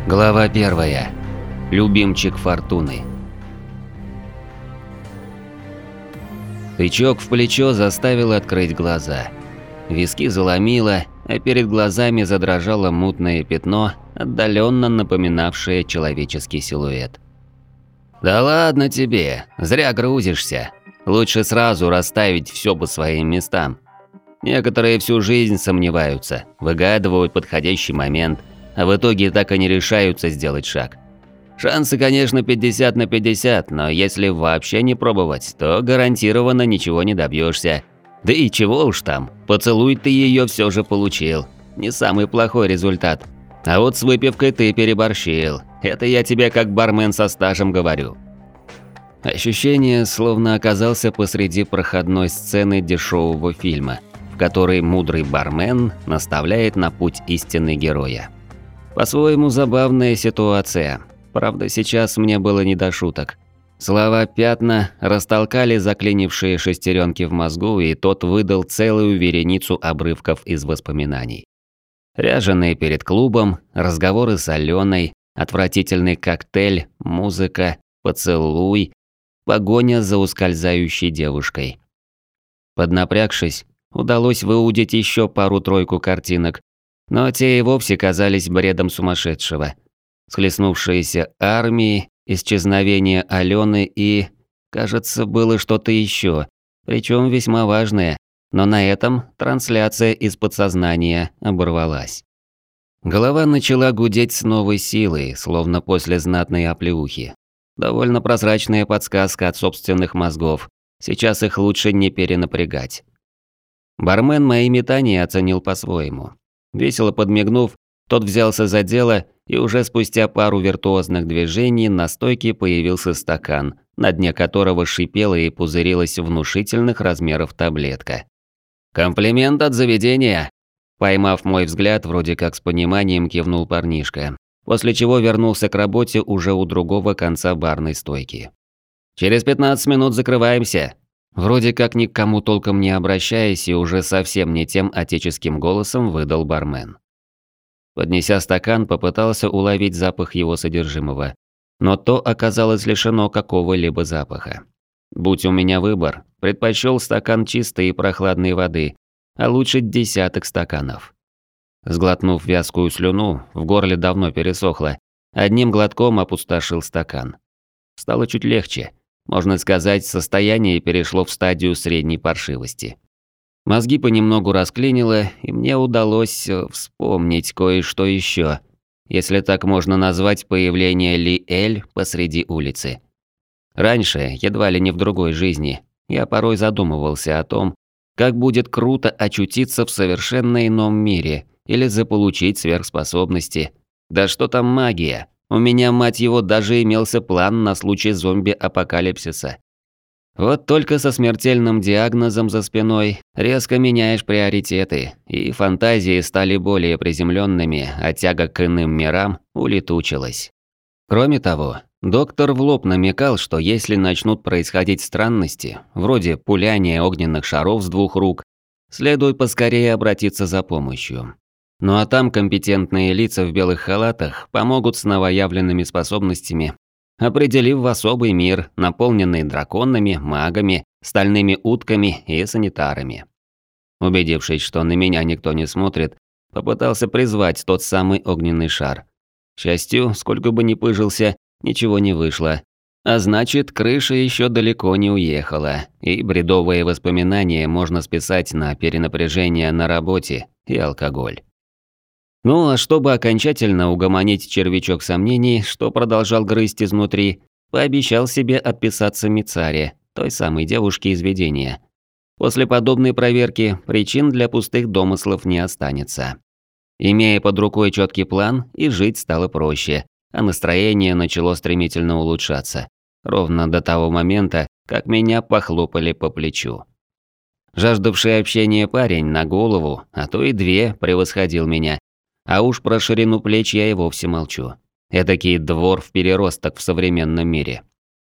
Глава 1. Любимчик Фортуны. Тычок в плечо заставил открыть глаза. Виски заломило, а перед глазами задрожало мутное пятно, отдаленно напоминавшее человеческий силуэт. «Да ладно тебе, зря грузишься. Лучше сразу расставить все по своим местам. Некоторые всю жизнь сомневаются, выгадывают подходящий момент, а в итоге так и не решаются сделать шаг. Шансы, конечно, 50 на 50, но если вообще не пробовать, то гарантированно ничего не добьешься. Да и чего уж там, поцелуй ты ее все же получил. Не самый плохой результат. А вот с выпивкой ты переборщил. Это я тебе как бармен со стажем говорю. Ощущение, словно оказался посреди проходной сцены дешевого фильма, в которой мудрый бармен наставляет на путь истины героя. По-своему забавная ситуация. Правда, сейчас мне было не до шуток. Слова пятна растолкали заклинившие шестеренки в мозгу, и тот выдал целую вереницу обрывков из воспоминаний. Ряженые перед клубом, разговоры с Аленой, отвратительный коктейль, музыка, поцелуй, погоня за ускользающей девушкой. Поднапрягшись, удалось выудить еще пару-тройку картинок, но те и вовсе казались бредом сумасшедшего. Схлестнувшиеся армии, исчезновение Алены и, кажется, было что-то еще, причем весьма важное, но на этом трансляция из подсознания оборвалась. Голова начала гудеть с новой силой, словно после знатной оплеухи. Довольно прозрачная подсказка от собственных мозгов, сейчас их лучше не перенапрягать. Бармен мои метания оценил по-своему. Весело подмигнув, тот взялся за дело, и уже спустя пару виртуозных движений на стойке появился стакан, на дне которого шипела и пузырилась внушительных размеров таблетка. «Комплимент от заведения!» Поймав мой взгляд, вроде как с пониманием кивнул парнишка, после чего вернулся к работе уже у другого конца барной стойки. «Через 15 минут закрываемся!» Вроде как ни к кому толком не обращаясь и уже совсем не тем отеческим голосом выдал бармен. Поднеся стакан, попытался уловить запах его содержимого, но то оказалось лишено какого-либо запаха. Будь у меня выбор, предпочел стакан чистой и прохладной воды, а лучше десяток стаканов. Сглотнув вязкую слюну, в горле давно пересохло, одним глотком опустошил стакан. Стало чуть легче. Можно сказать, состояние перешло в стадию средней паршивости. Мозги понемногу расклинило, и мне удалось вспомнить кое-что еще, если так можно назвать появление Ли-Эль посреди улицы. Раньше, едва ли не в другой жизни, я порой задумывался о том, как будет круто очутиться в совершенно ином мире или заполучить сверхспособности. Да что там магия? У меня, мать его, даже имелся план на случай зомби-апокалипсиса. Вот только со смертельным диагнозом за спиной резко меняешь приоритеты, и фантазии стали более приземленными, а тяга к иным мирам улетучилась. Кроме того, доктор в лоб намекал, что если начнут происходить странности, вроде пуляния огненных шаров с двух рук, следует поскорее обратиться за помощью. Ну а там компетентные лица в белых халатах помогут с новоявленными способностями, определив в особый мир, наполненный драконами, магами, стальными утками и санитарами. Убедившись, что на меня никто не смотрит, попытался призвать тот самый огненный шар. К счастью, сколько бы ни пыжился, ничего не вышло. А значит, крыша еще далеко не уехала, и бредовые воспоминания можно списать на перенапряжение на работе и алкоголь. Ну а чтобы окончательно угомонить червячок сомнений, что продолжал грызть изнутри, пообещал себе отписаться Мицаре, той самой девушке из видения. После подобной проверки причин для пустых домыслов не останется. Имея под рукой четкий план, и жить стало проще, а настроение начало стремительно улучшаться. Ровно до того момента, как меня похлопали по плечу. Жаждавший общения парень на голову, а то и две, превосходил меня. А уж про ширину плеч я и вовсе молчу. Эдакий дворф-переросток в современном мире.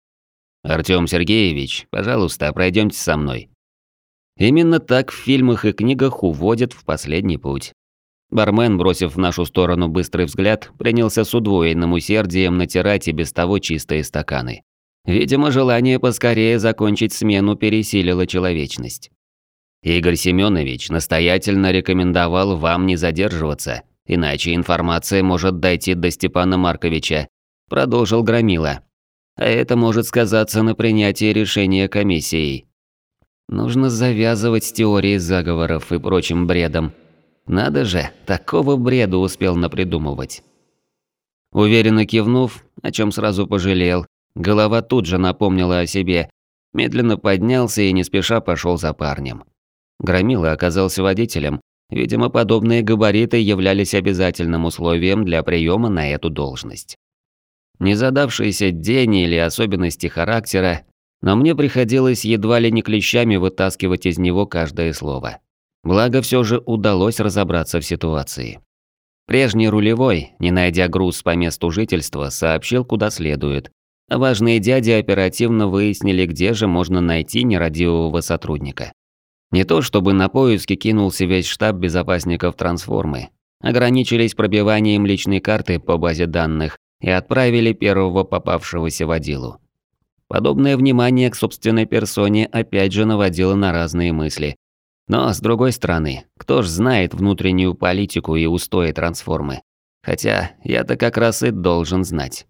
«Артём Сергеевич, пожалуйста, пройдёмте со мной». Именно так в фильмах и книгах уводят в последний путь. Бармен, бросив в нашу сторону быстрый взгляд, принялся с удвоенным усердием натирать и без того чистые стаканы. Видимо, желание поскорее закончить смену пересилило человечность. Игорь Семенович настоятельно рекомендовал вам не задерживаться, иначе информация может дойти до Степана Марковича, продолжил Громила. А это может сказаться на принятии решения комиссией. Нужно завязывать с теорией заговоров и прочим бредом. Надо же, такого бреда успел напридумывать. Уверенно кивнув, о чем сразу пожалел, голова тут же напомнила о себе, медленно поднялся и не спеша пошел за парнем. Громила оказался водителем, видимо, подобные габариты являлись обязательным условием для приема на эту должность. Незадавшийся день или особенности характера, но мне приходилось едва ли не клещами вытаскивать из него каждое слово. Благо, все же удалось разобраться в ситуации. Прежний рулевой, не найдя груз по месту жительства, сообщил, куда следует. А важные дяди оперативно выяснили, где же можно найти нерадивого сотрудника. Не то чтобы на поиски кинулся весь штаб безопасников трансформы. Ограничились пробиванием личной карты по базе данных и отправили первого попавшегося водилу. Подобное внимание к собственной персоне опять же наводило на разные мысли. Но, с другой стороны, кто ж знает внутреннюю политику и устои трансформы? Хотя я-то как раз и должен знать.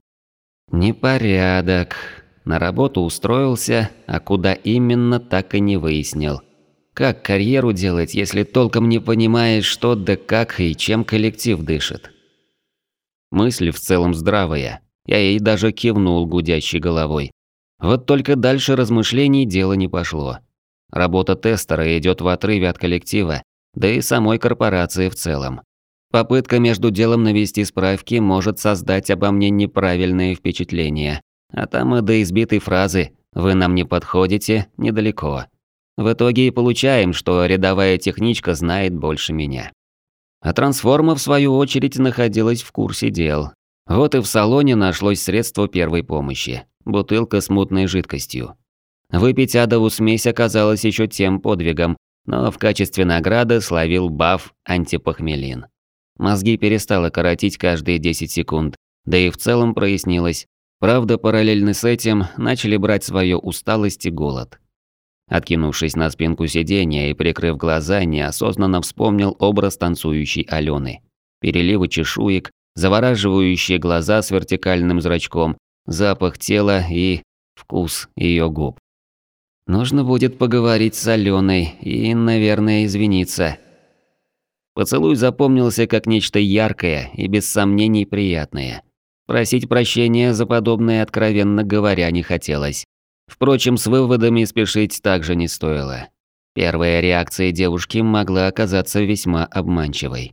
Непорядок. На работу устроился, а куда именно, так и не выяснил. Как карьеру делать, если толком не понимаешь, что да как и чем коллектив дышит? Мысль в целом здравая. Я ей даже кивнул гудящей головой. Вот только дальше размышлений дело не пошло. Работа тестера идет в отрыве от коллектива, да и самой корпорации в целом. Попытка между делом навести справки может создать обо мне неправильное впечатление, а там и до избитой фразы «вы нам не подходите» недалеко. В итоге и получаем, что рядовая техничка знает больше меня. А трансформа, в свою очередь, находилась в курсе дел. Вот и в салоне нашлось средство первой помощи – бутылка с мутной жидкостью. Выпить адову смесь оказалось еще тем подвигом, но в качестве награды словил баф антипохмелин. Мозги перестало коротить каждые 10 секунд, да и в целом прояснилось. Правда, параллельно с этим начали брать свое усталость и голод. Откинувшись на спинку сиденья и прикрыв глаза, неосознанно вспомнил образ танцующей Алены. Переливы чешуек, завораживающие глаза с вертикальным зрачком, запах тела и вкус ее губ. Нужно будет поговорить с Аленой и, наверное, извиниться. Поцелуй запомнился как нечто яркое и без сомнений приятное. Просить прощения за подобное, откровенно говоря, не хотелось. Впрочем, с выводами спешить также не стоило. Первая реакция девушки могла оказаться весьма обманчивой.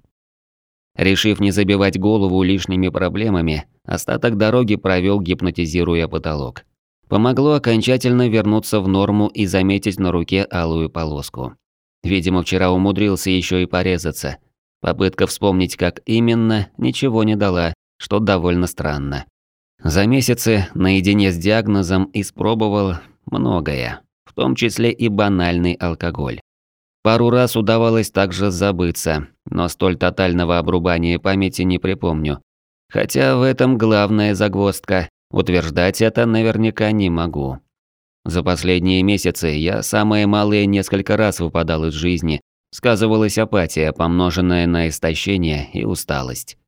Решив не забивать голову лишними проблемами, остаток дороги провел, гипнотизируя потолок. Помогло окончательно вернуться в норму и заметить на руке алую полоску. Видимо, вчера умудрился еще и порезаться. Попытка вспомнить, как именно, ничего не дала, что довольно странно. За месяцы наедине с диагнозом испробовал многое, в том числе и банальный алкоголь. Пару раз удавалось также забыться, но столь тотального обрубания памяти не припомню. Хотя в этом главная загвоздка. Утверждать это наверняка не могу. За последние месяцы я самые малые несколько раз выпадал из жизни, сказывалась апатия, помноженная на истощение и усталость.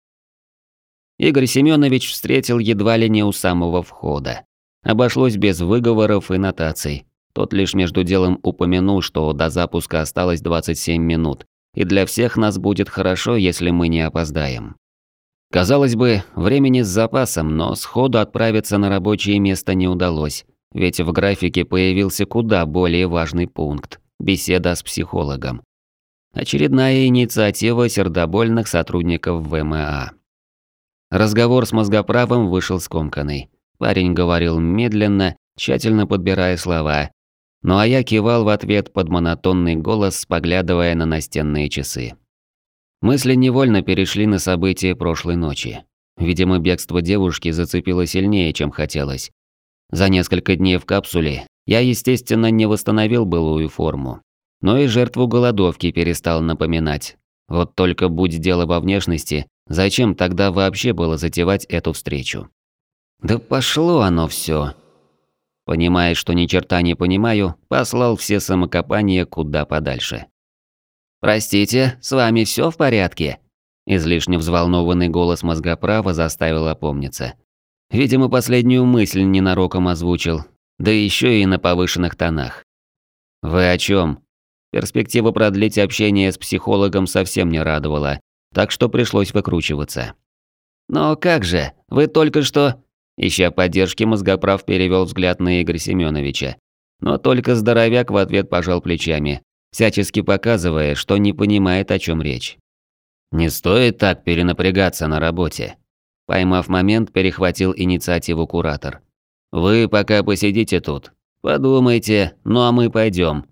Игорь Семенович встретил едва ли не у самого входа. Обошлось без выговоров и нотаций. Тот лишь между делом упомянул, что до запуска осталось 27 минут, и для всех нас будет хорошо, если мы не опоздаем. Казалось бы, времени с запасом, но сходу отправиться на рабочее место не удалось, ведь в графике появился куда более важный пункт – беседа с психологом. Очередная инициатива сердобольных сотрудников ВМА. Разговор с мозгоправом вышел скомканный. Парень говорил медленно, тщательно подбирая слова, ну а я кивал в ответ под монотонный голос, поглядывая на настенные часы. Мысли невольно перешли на события прошлой ночи. Видимо, бегство девушки зацепило сильнее, чем хотелось. За несколько дней в капсуле я, естественно, не восстановил былую форму. Но и жертву голодовки перестал напоминать. Вот только будь дело во внешности, зачем тогда вообще было затевать эту встречу? Да пошло оно все. Понимая, что ни черта не понимаю, послал все самокопания куда подальше. «Простите, с вами все в порядке?» Излишне взволнованный голос мозгоправа заставил опомниться. Видимо, последнюю мысль ненароком озвучил, да еще и на повышенных тонах. «Вы о чем? Перспектива продлить общение с психологом совсем не радовала, так что пришлось выкручиваться. «Но как же, вы только что...» Ища поддержки, мозгоправ перевел взгляд на Игоря Семеновича. Но только здоровяк в ответ пожал плечами, всячески показывая, что не понимает, о чем речь. «Не стоит так перенапрягаться на работе». Поймав момент, перехватил инициативу куратор. «Вы пока посидите тут. Подумайте, ну а мы пойдем.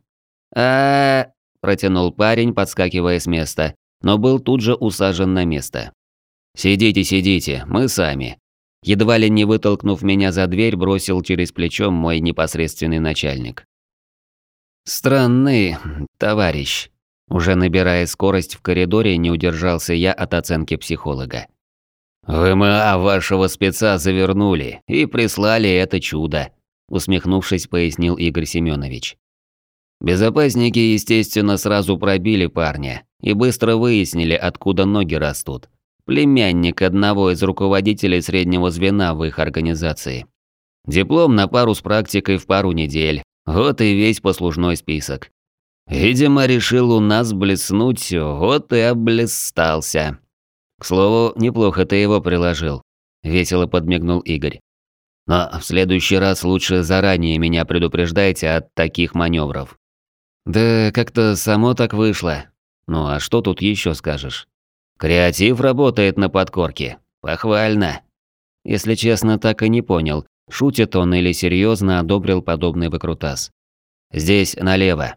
Протянул парень, подскакивая с места, но был тут же усажен на место. «Сидите, сидите, мы сами». Едва ли не вытолкнув меня за дверь, бросил через плечо мой непосредственный начальник. «Странный товарищ». Уже набирая скорость в коридоре, не удержался я от оценки психолога. «ВМА вашего спеца завернули и прислали это чудо», усмехнувшись, пояснил Игорь Семенович. Безопасники, естественно, сразу пробили парня и быстро выяснили, откуда ноги растут. Племянник одного из руководителей среднего звена в их организации. Диплом на пару с практикой в пару недель. Вот и весь послужной список. Видимо, решил у нас блеснуть, вот и облистался. К слову, неплохо ты его приложил. Весело подмигнул Игорь. Но в следующий раз лучше заранее меня предупреждайте от таких маневров. Да как-то само так вышло. Ну а что тут еще скажешь? Креатив работает на подкорке. Похвально. Если честно, так и не понял, шутит он или серьезно одобрил подобный выкрутас. Здесь налево.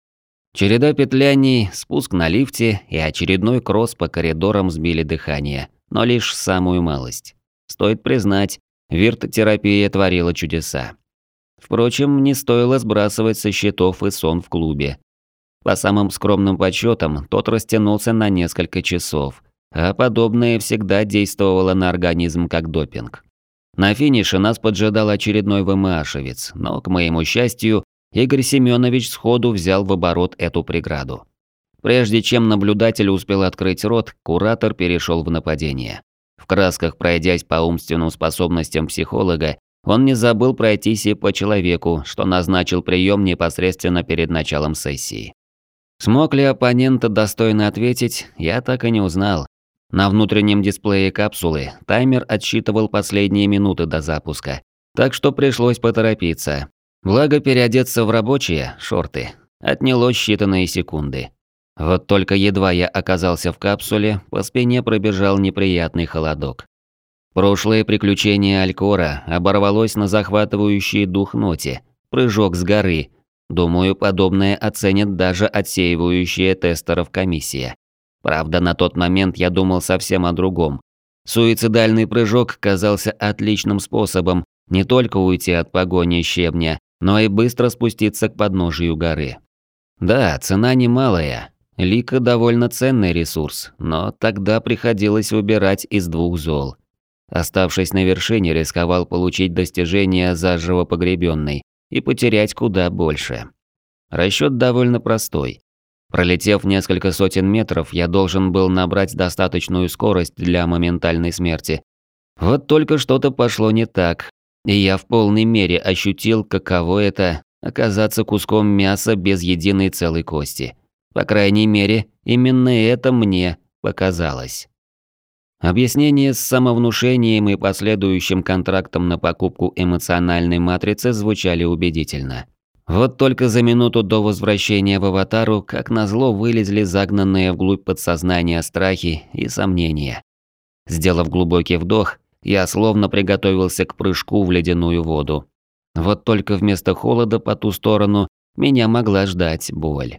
Череда петляний, спуск на лифте и очередной кросс по коридорам сбили дыхание, но лишь самую малость. Стоит признать, вирт-терапия творила чудеса. Впрочем, не стоило сбрасывать со счетов и сон в клубе. По самым скромным подсчетам, тот растянулся на несколько часов, а подобное всегда действовало на организм как допинг. На финише нас поджидал очередной ВМАшевец, но, к моему счастью, Игорь Семенович сходу взял в оборот эту преграду. Прежде чем наблюдатель успел открыть рот, куратор перешел в нападение. В красках пройдясь по умственным способностям психолога, он не забыл пройтись и по человеку, что назначил прием непосредственно перед началом сессии. Смог ли оппонент достойно ответить, я так и не узнал. На внутреннем дисплее капсулы таймер отсчитывал последние минуты до запуска, так что пришлось поторопиться. Благо переодеться в рабочие шорты отняло считанные секунды. Вот только едва я оказался в капсуле, по спине пробежал неприятный холодок. Прошлое приключение Алькора оборвалось на захватывающей дух ноте, прыжок с горы. Думаю, подобное оценит даже отсеивающая тестеров комиссия. Правда, на тот момент я думал совсем о другом. Суицидальный прыжок казался отличным способом не только уйти от погони щебня, но и быстро спуститься к подножию горы. Да, цена немалая. Лика довольно ценный ресурс, но тогда приходилось выбирать из двух зол. Оставшись на вершине, рисковал получить достижение заживо погребенной и потерять куда больше. Расчет довольно простой. Пролетев несколько сотен метров, я должен был набрать достаточную скорость для моментальной смерти. Вот только что-то пошло не так, и я в полной мере ощутил, каково это – оказаться куском мяса без единой целой кости. По крайней мере, именно это мне показалось. Объяснение с самовнушением и последующим контрактом на покупку эмоциональной матрицы звучали убедительно. Вот только за минуту до возвращения в аватару, как назло, вылезли загнанные вглубь подсознания страхи и сомнения. Сделав глубокий вдох, я словно приготовился к прыжку в ледяную воду. Вот только вместо холода по ту сторону меня могла ждать боль.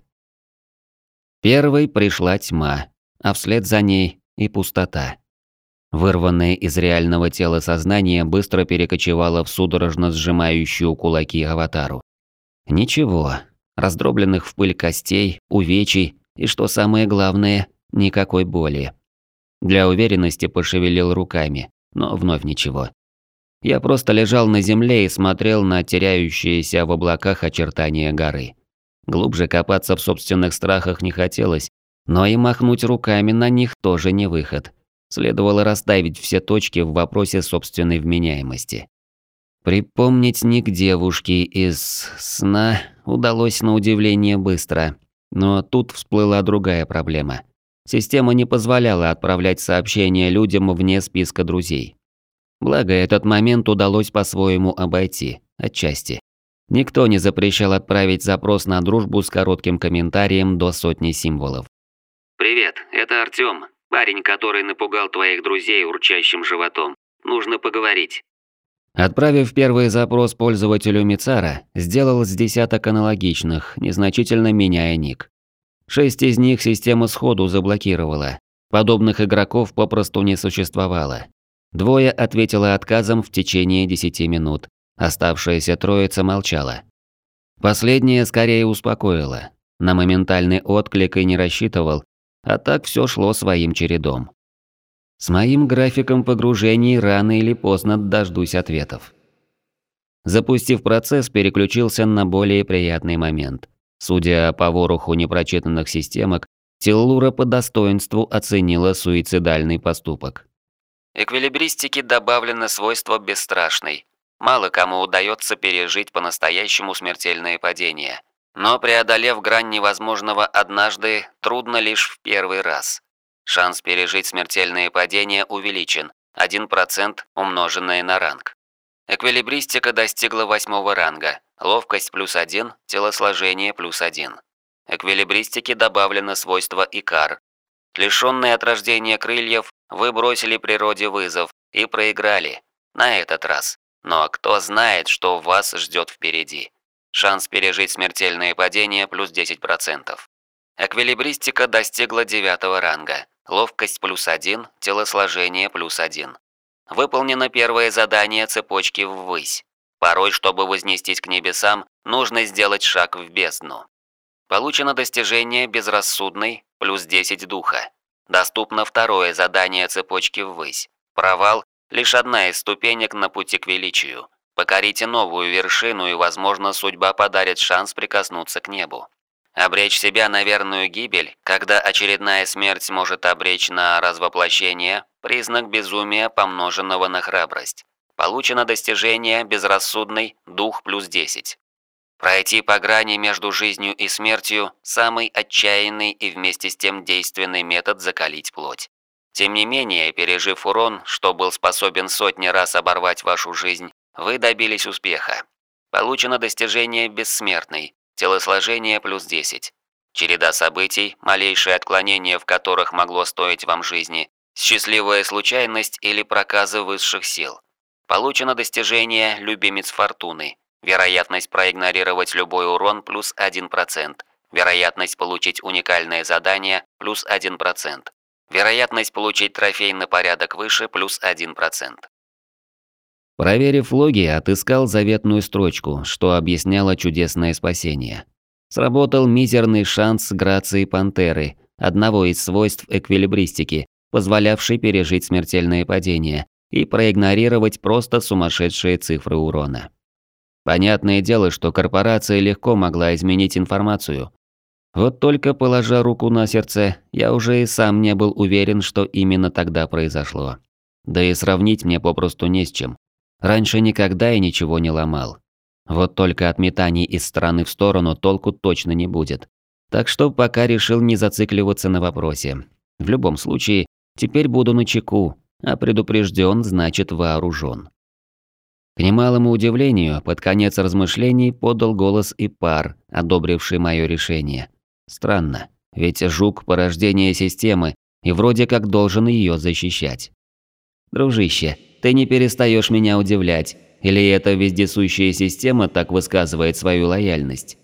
Первой пришла тьма, а вслед за ней и пустота. Вырванное из реального тела сознание быстро перекочевало в судорожно сжимающую кулаки аватару. Ничего, раздробленных в пыль костей, увечий и, что самое главное, Никакой боли. Для уверенности пошевелил руками, но вновь ничего. Я просто лежал на земле и смотрел на теряющиеся в облаках очертания горы. Глубже копаться в собственных страхах не хотелось, но и махнуть руками на них тоже не выход. Следовало расставить все точки в вопросе собственной вменяемости. Припомнить ник девушки из сна удалось на удивление быстро, но тут всплыла другая проблема. Система не позволяла отправлять сообщения людям вне списка друзей. Благо, этот момент удалось по-своему обойти, отчасти. Никто не запрещал отправить запрос на дружбу с коротким комментарием до 100 символов. «Привет, это Артём, парень, который напугал твоих друзей урчащим животом. Нужно поговорить». Отправив первый запрос пользователю Мицара, сделал с десяток аналогичных, незначительно меняя ник. 6 из них система сходу заблокировала. Подобных игроков попросту не существовало. 2 ответило отказом в течение 10 минут. Оставшаяся троица молчала. Последняя скорее успокоила. На моментальный отклик и не рассчитывал, а так все шло своим чередом. С моим графиком погружений рано или поздно дождусь ответов. Запустив процесс, переключился на более приятный момент. Судя по вороху непрочитанных системок, Теллура по достоинству оценила суицидальный поступок. Эквилибристике добавлено свойство бесстрашный. Мало кому удается пережить по-настоящему смертельное падение. Но преодолев грань невозможного однажды, трудно лишь в первый раз. Шанс пережить смертельное падение увеличен, 1% умноженное на ранг. Эквилибристика достигла 8 ранга, ловкость +1, телосложение +1. Эквилибристике добавлено свойство Икар. Лишённые от рождения крыльев, вы бросили природе вызов и проиграли. На этот раз. Но кто знает, что вас ждет впереди. Шанс пережить смертельное падение +10%. Эквилибристика достигла 9 ранга. Ловкость +1, телосложение +1. Выполнено первое задание цепочки ввысь. Порой, чтобы вознестись к небесам, нужно сделать шаг в бездну. Получено достижение безрассудный +10 духа. Доступно второе задание цепочки ввысь. Провал – лишь одна из ступенек на пути к величию. Покорите новую вершину, и, возможно, судьба подарит шанс прикоснуться к небу. Обречь себя на верную гибель, когда очередная смерть может обречь на развоплощение – признак безумия, помноженного на храбрость. Получено достижение безрассудный дух +10. Пройти по грани между жизнью и смертью – самый отчаянный и вместе с тем действенный метод закалить плоть. Тем не менее, пережив урон, что был способен сотни раз оборвать вашу жизнь, вы добились успеха. Получено достижение бессмертный, телосложение +10. Череда событий, малейшее отклонение в которых могло стоить вам жизни, счастливая случайность или проказы высших сил. Получено достижение любимец фортуны. Вероятность проигнорировать любой урон +1%. Вероятность получить уникальное задание +1%. Вероятность получить трофей на порядок выше +1%. Проверив логи, отыскал заветную строчку, что объясняло чудесное спасение. Сработал мизерный шанс грации пантеры, одного из свойств эквилибристики, позволявший пережить смертельное падение и проигнорировать просто сумасшедшие цифры урона. Понятное дело, что корпорация легко могла изменить информацию. Вот только, положа руку на сердце, я уже и сам не был уверен, что именно тогда произошло. Да и сравнить мне попросту не с чем. Раньше никогда и ничего не ломал. Вот только от метаний из стороны в сторону толку точно не будет. Так что пока решил не зацикливаться на вопросе. В любом случае, теперь буду начеку, а предупрежден значит вооружен. К немалому удивлению, под конец размышлений подал голос Ипар, одобривший мое решение. Странно, ведь жук – порождение системы, и вроде как должен ее защищать. Дружище, ты не перестаешь меня удивлять, или эта вездесущая система так высказывает свою лояльность?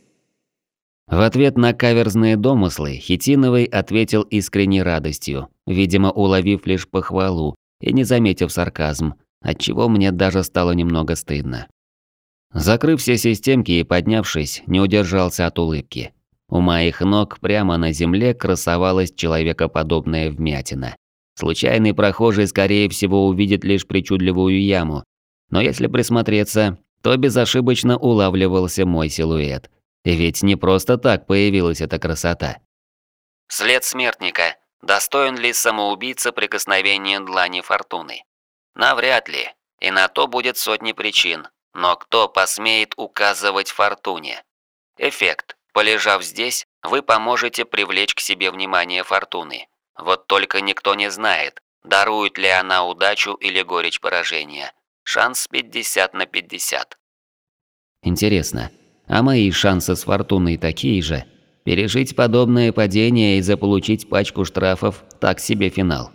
В ответ на каверзные домыслы Хитиновый ответил искренней радостью, видимо, уловив лишь похвалу и не заметив сарказм, отчего мне даже стало немного стыдно. Закрыв все системки и поднявшись, не удержался от улыбки. У моих ног прямо на земле красовалась человекоподобная вмятина. Случайный прохожий, скорее всего, увидит лишь причудливую яму. Но если присмотреться, то безошибочно улавливался мой силуэт. И ведь не просто так появилась эта красота. След смертника. Достоин ли самоубийца прикосновения длани фортуны? Навряд ли. И на то будет сотни причин. Но кто посмеет указывать фортуне? Эффект. Полежав здесь, вы поможете привлечь к себе внимание фортуны. Вот только никто не знает, дарует ли она удачу или горечь поражения. Шанс 50 на 50. Интересно, а мои шансы с фортуной такие же? Пережить подобное падение и заполучить пачку штрафов – так себе финал.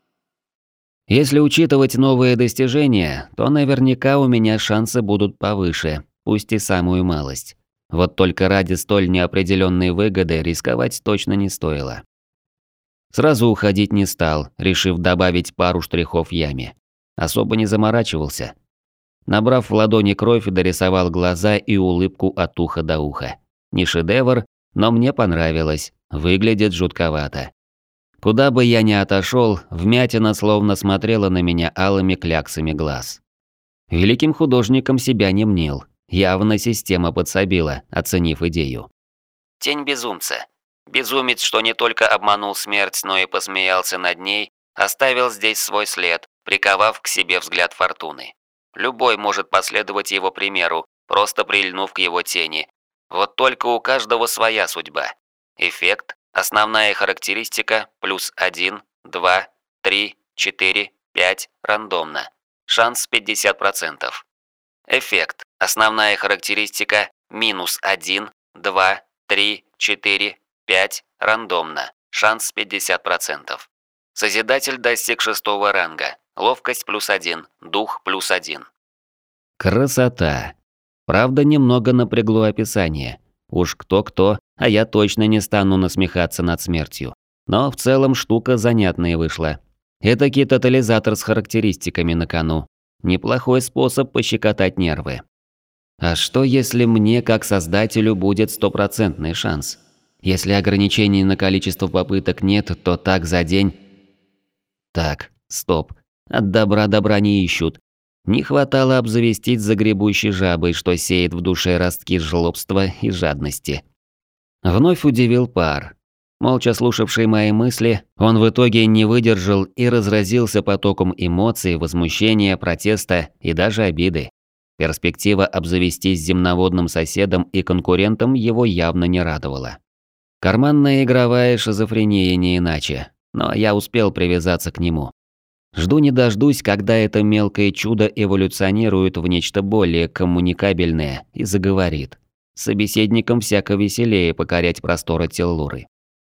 Если учитывать новые достижения, то наверняка у меня шансы будут повыше, пусть и самую малость. Вот только ради столь неопределенной выгоды рисковать точно не стоило. Сразу уходить не стал, решив добавить пару штрихов яме. Особо не заморачивался. Набрав в ладони кровь, дорисовал глаза и улыбку от уха до уха. Не шедевр, но мне понравилось, выглядит жутковато. Куда бы я ни отошел, вмятина словно смотрела на меня алыми кляксами глаз. Великим художником себя не мнил. Явно система подсобила, оценив идею. Тень безумца. Безумец, что не только обманул смерть, но и посмеялся над ней, оставил здесь свой след, приковав к себе взгляд фортуны. Любой может последовать его примеру, просто прильнув к его тени. Вот только у каждого своя судьба. Эффект. Основная характеристика +1, 2, 3, 4, 5 рандомно. Шанс 50%. Эффект. Основная характеристика -1, 2, 3, 4, 5 рандомно. Шанс 50%. Созидатель достиг 6-го ранга. Ловкость +1, дух +1. Красота. Правда, немного напрягло описание. Уж кто-кто, а я точно не стану насмехаться над смертью. Но в целом штука занятная вышла. Этакий тотализатор с характеристиками на кону. Неплохой способ пощекотать нервы. А что если мне, как создателю, будет 100% шанс? Если ограничений на количество попыток нет, то так за день... Так, стоп. От добра не ищут. Не хватало обзавестись загребущей жабой, что сеет в душе ростки жлобства и жадности. Вновь удивил пар. Молча слушавший мои мысли, он в итоге не выдержал и разразился потоком эмоций, возмущения, протеста и даже обиды. Перспектива обзавестись земноводным соседом и конкурентом его явно не радовала. Карманная игровая шизофрения не иначе, но я успел привязаться к нему. Жду не дождусь, когда это мелкое чудо эволюционирует в нечто более коммуникабельное и заговорит. С собеседником всяко веселее покорять просторы Теллуры.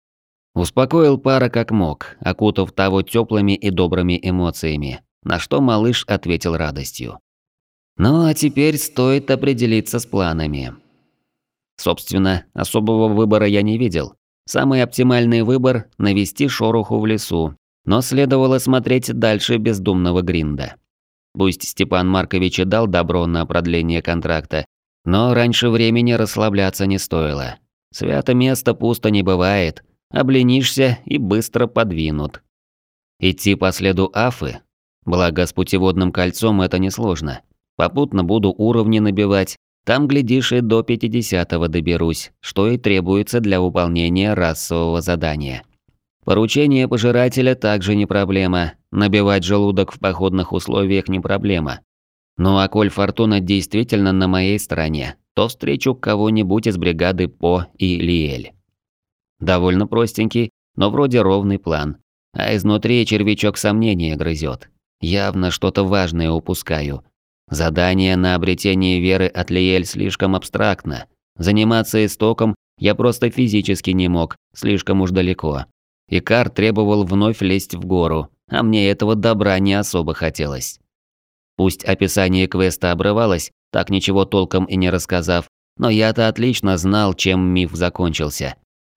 Успокоил пара как мог, окутав того теплыми и добрыми эмоциями, на что малыш ответил радостью. Ну а теперь стоит определиться с планами. Собственно, особого выбора я не видел. Самый оптимальный выбор – навести шороху в лесу, но следовало смотреть дальше бездумного гринда. Пусть Степан Маркович и дал добро на продление контракта, но раньше времени расслабляться не стоило. Свято место пусто не бывает, обленишься и быстро подвинут. Идти по следу Афы? Благо с путеводным кольцом это несложно. Попутно буду уровни набивать, там, глядишь, и до 50-го доберусь, что и требуется для выполнения расового задания. Поручение пожирателя также не проблема, набивать желудок в походных условиях не проблема. Ну а коль фортуна действительно на моей стороне, то встречу кого-нибудь из бригады По и Лиэль. Довольно простенький, но вроде ровный план. А изнутри червячок сомнения грызет. Явно что-то важное упускаю. Задание на обретение веры от Лиэль слишком абстрактно. Заниматься истоком я просто физически не мог, слишком уж далеко. Икар требовал вновь лезть в гору, а мне этого добра не особо хотелось. Пусть описание квеста обрывалось, так ничего толком и не рассказав, но я-то отлично знал, чем миф закончился.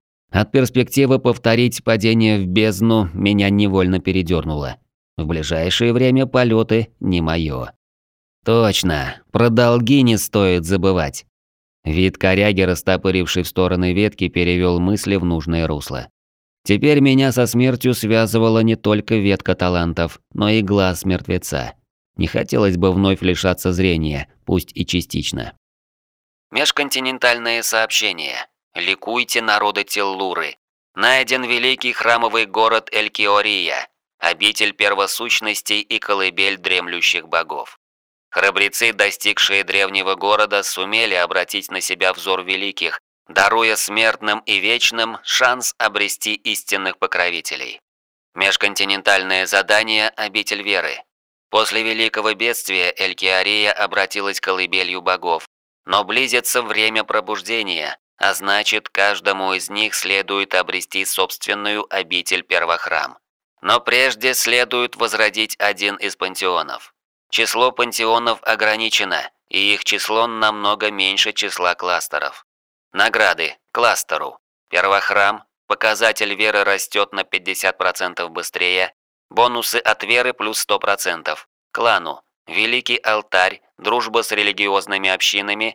От перспективы повторить падение в бездну меня невольно передёрнуло. В ближайшее время полеты не моё. Точно, про долги не стоит забывать. Вид коряги, растопыривший в стороны ветки, перевел мысли в нужное русло. Теперь меня со смертью связывала не только ветка талантов, но и глаз мертвеца. Не хотелось бы вновь лишаться зрения, пусть и частично. Межконтинентальные сообщения. Ликуйте, народы Теллуры. Найден великий храмовый город Элькиория, обитель первосущностей и колыбель дремлющих богов. Храбрецы, достигшие древнего города, сумели обратить на себя взор великих, даруя смертным и вечным шанс обрести истинных покровителей. Межконтинентальное задание «Обитель веры». После великого бедствия Элькиория обратилась к колыбелью богов, но близится время пробуждения, а значит, каждому из них следует обрести собственную обитель первохрам. Но прежде следует возродить один из пантеонов. Число пантеонов ограничено, и их число намного меньше числа кластеров. Награды кластеру. Первохрам. Показатель веры растет на 50% быстрее. Бонусы от веры плюс 100%. Клану. Великий алтарь. Дружба с религиозными общинами.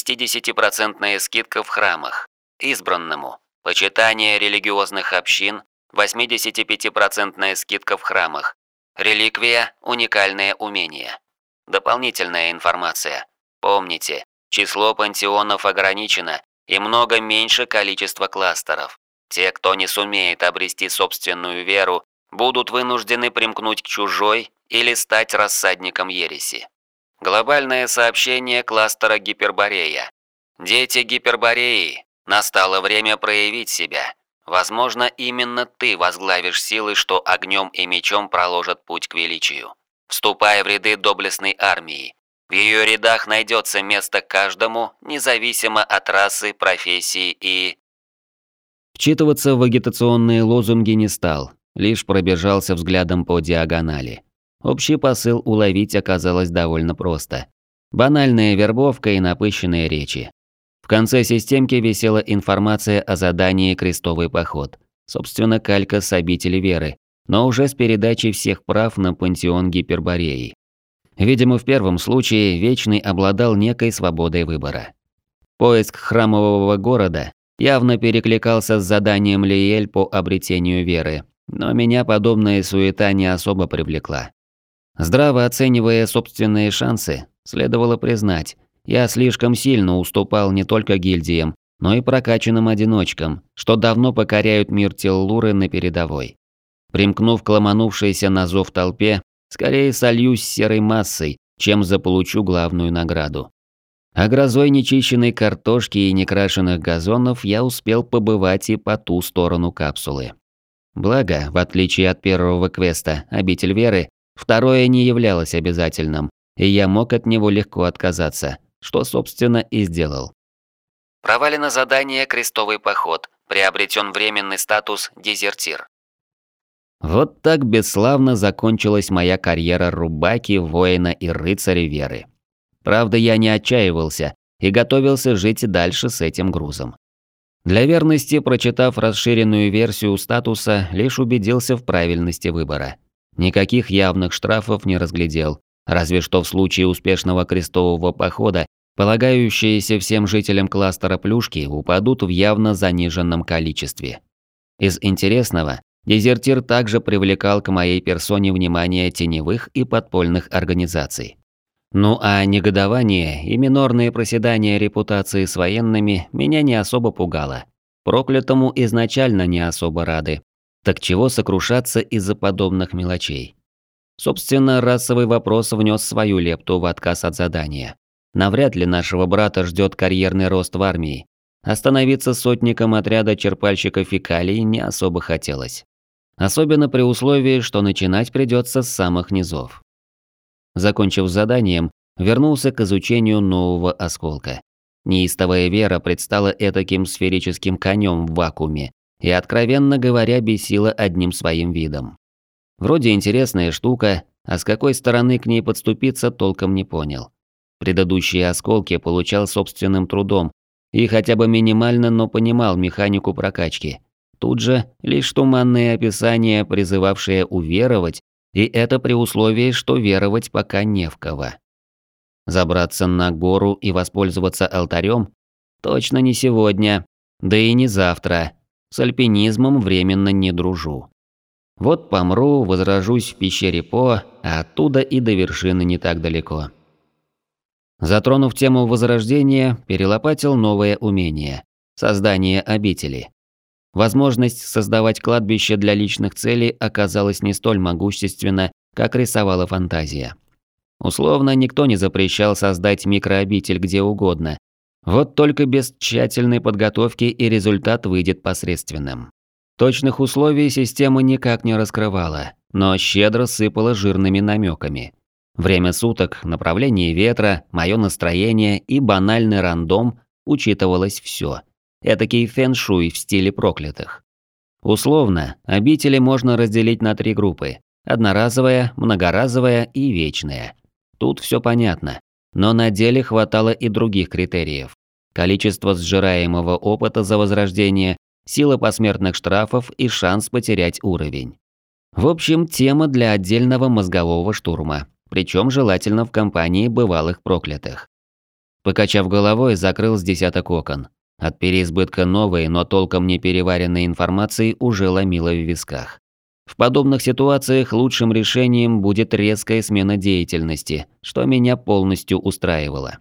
60% скидка в храмах. Избранному. Почитание религиозных общин. 85% скидка в храмах. Реликвия – уникальное умение. Дополнительная информация. Помните, число пантеонов ограничено и много меньше количества кластеров. Те, кто не сумеет обрести собственную веру, будут вынуждены примкнуть к чужой или стать рассадником ереси. Глобальное сообщение кластера Гиперборея. Дети Гипербореи, настало время проявить себя. Возможно, именно ты возглавишь силы, что огнем и мечом проложат путь к величию. Вступай в ряды доблестной армии. В ее рядах найдется место каждому, независимо от расы, профессии и... Вчитываться в агитационные лозунги не стал, лишь пробежался взглядом по диагонали. Общий посыл уловить оказалось довольно просто. Банальная вербовка и напыщенные речи. В конце системки висела информация о задании «Крестовый поход». Собственно, калька с обители веры, но уже с передачей всех прав на пантеон Гипербореи. Видимо, в первом случае Вечный обладал некой свободой выбора. Поиск храмового города явно перекликался с заданием Лиэль по обретению веры, но меня подобная суета не особо привлекла. Здраво оценивая собственные шансы, следовало признать, я слишком сильно уступал не только гильдиям, но и прокачанным одиночкам, что давно покоряют мир Теллуры на передовой. Примкнув к ломанувшейся на зов толпе, скорее сольюсь с серой массой, чем заполучу главную награду. А грозой нечищенной картошки и некрашенных газонов я успел побывать и по ту сторону капсулы. Благо, в отличие от первого квеста «Обитель веры», второе не являлось обязательным, и я мог от него легко отказаться, что, собственно, и сделал. Провалено задание «Крестовый поход». Приобретен временный статус «Дезертир». Вот так бесславно закончилась моя карьера рубаки, воина и рыцаря веры. Правда, я не отчаивался и готовился жить дальше с этим грузом. Для верности, прочитав расширенную версию статуса, лишь убедился в правильности выбора. Никаких явных штрафов не разглядел, разве что в случае успешного крестового похода полагающиеся всем жителям кластера плюшки упадут в явно заниженном количестве. Из интересного, дезертир также привлекал к моей персоне внимание теневых и подпольных организаций. Ну а негодование и минорные проседания репутации с военными меня не особо пугало. Проклятому изначально не особо рады. Так чего сокрушаться из-за подобных мелочей? Собственно, расовый вопрос внес свою лепту в отказ от задания. Навряд ли нашего брата ждет карьерный рост в армии. Остановиться сотником отряда черпальщиков фекалий не особо хотелось. Особенно при условии, что начинать придется с самых низов. Закончив заданием, вернулся к изучению нового осколка. Неистовая вера предстала этаким сферическим конем в вакууме и, откровенно говоря, бесила одним своим видом. Вроде интересная штука, а с какой стороны к ней подступиться толком не понял. Предыдущие осколки получал собственным трудом и хотя бы минимально, но понимал механику прокачки. Тут же лишь туманные описания, призывавшие уверовать, и это при условии, что веровать пока не в кого. Забраться на гору и воспользоваться алтарем? Точно не сегодня, да и не завтра. С альпинизмом временно не дружу. Вот помру, возрожусь в пещере По, а оттуда и до вершины не так далеко. Затронув тему возрождения, перелопатил новое умение – создание обители. Возможность создавать кладбище для личных целей оказалась не столь могущественна, как рисовала фантазия. Условно, никто не запрещал создать микрообитель где угодно. Вот только без тщательной подготовки и результат выйдет посредственным. Точных условий система никак не раскрывала, но щедро сыпала жирными намеками. Время суток, направление ветра, мое настроение и банальный рандом учитывалось все. Этакий фэн-шуй в стиле проклятых. Условно, обители можно разделить на 3 группы. Одноразовая, многоразовая и вечная. Тут все понятно. Но на деле хватало и других критериев. Количество сжираемого опыта за возрождение, сила посмертных штрафов и шанс потерять уровень. В общем, тема для отдельного мозгового штурма. Причем желательно в компании бывалых проклятых. Покачав головой, закрыл с десяток окон. От переизбытка новой, но толком не переваренной информации уже ломило в висках. В подобных ситуациях лучшим решением будет резкая смена деятельности, что меня полностью устраивало.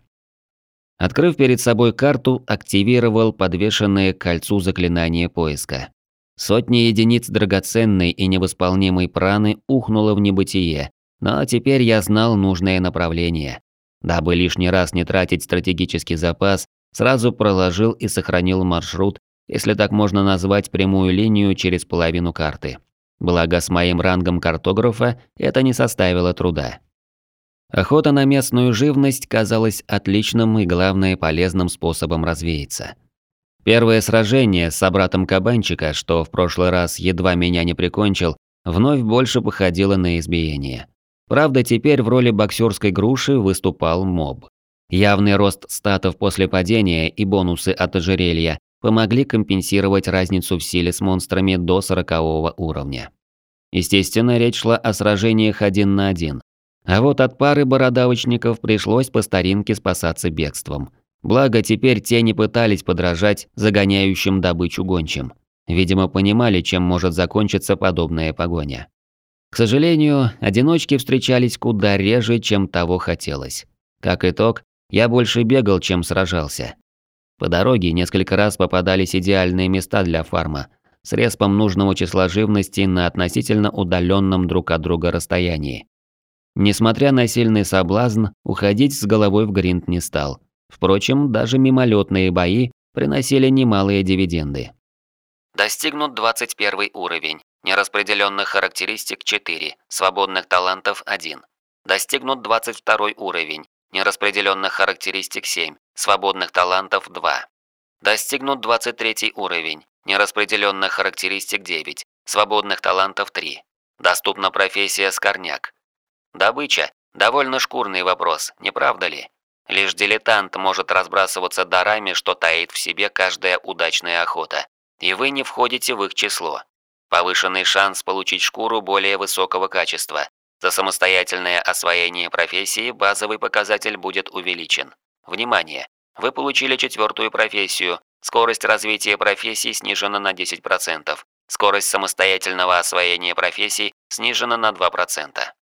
Открыв перед собой карту, активировал подвешенное к кольцу заклинание поиска. Сотни единиц драгоценной и невосполнимой праны ухнуло в небытие, но теперь я знал нужное направление. Дабы лишний раз не тратить стратегический запас, сразу проложил и сохранил маршрут, если так можно назвать прямую линию через половину карты. Благо с моим рангом картографа это не составило труда. Охота на местную живность казалась отличным и, главное, полезным способом развеяться. Первое сражение с собратом кабанчика, что в прошлый раз едва меня не прикончил, вновь больше походило на избиение. Правда, теперь в роли боксерской груши выступал моб. Явный рост статов после падения и бонусы от ожерелья помогли компенсировать разницу в силе с монстрами до 40 уровня. Естественно, речь шла о сражениях 1 на 1. А вот от пары бородавочников пришлось по старинке спасаться бегством. Благо, теперь те не пытались подражать загоняющим добычу гончим. Видимо, понимали, чем может закончиться подобная погоня. К сожалению, одиночки встречались куда реже, чем того хотелось. Как итог, я больше бегал, чем сражался. По дороге несколько раз попадались идеальные места для фарма, с респом нужного числа живности на относительно удаленном друг от друга расстоянии. Несмотря на сильный соблазн, уходить с головой в гринд не стал. Впрочем, даже мимолетные бои приносили немалые дивиденды. Достигнут 21 уровень. Нераспределенных характеристик 4, свободных талантов 1. Достигнут 22 уровень. Нераспределенных характеристик 7, свободных талантов 2. Достигнут 23 уровень. Нераспределенных характеристик 9, свободных талантов 3. Доступна профессия скорняк. Добыча – довольно шкурный вопрос, не правда ли? Лишь дилетант может разбрасываться дарами, что таит в себе каждая удачная охота. И вы не входите в их число. Повышенный шанс получить шкуру более высокого качества. За самостоятельное освоение профессии базовый показатель будет увеличен. Внимание! Вы получили 4-ю профессию. Скорость развития профессии снижена на 10%. Скорость самостоятельного освоения профессий снижена на 2%.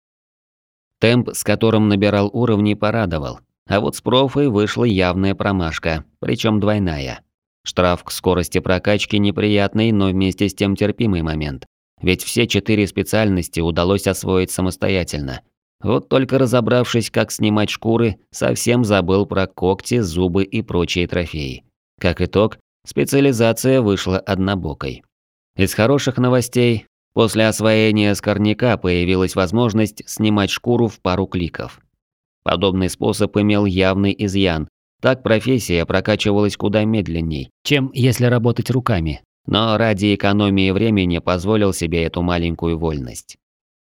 Темп, с которым набирал уровни, порадовал. А вот с профой вышла явная промашка, причем двойная. Штраф к скорости прокачки неприятный, но вместе с тем терпимый момент. Ведь все 4 специальности удалось освоить самостоятельно. Вот только разобравшись, как снимать шкуры, совсем забыл про когти, зубы и прочие трофеи. Как итог, специализация вышла однобокой. Из хороших новостей, после освоения скорняка появилась возможность снимать шкуру в пару кликов. Подобный способ имел явный изъян. Так профессия прокачивалась куда медленней, чем если работать руками. Но ради экономии времени позволил себе эту маленькую вольность.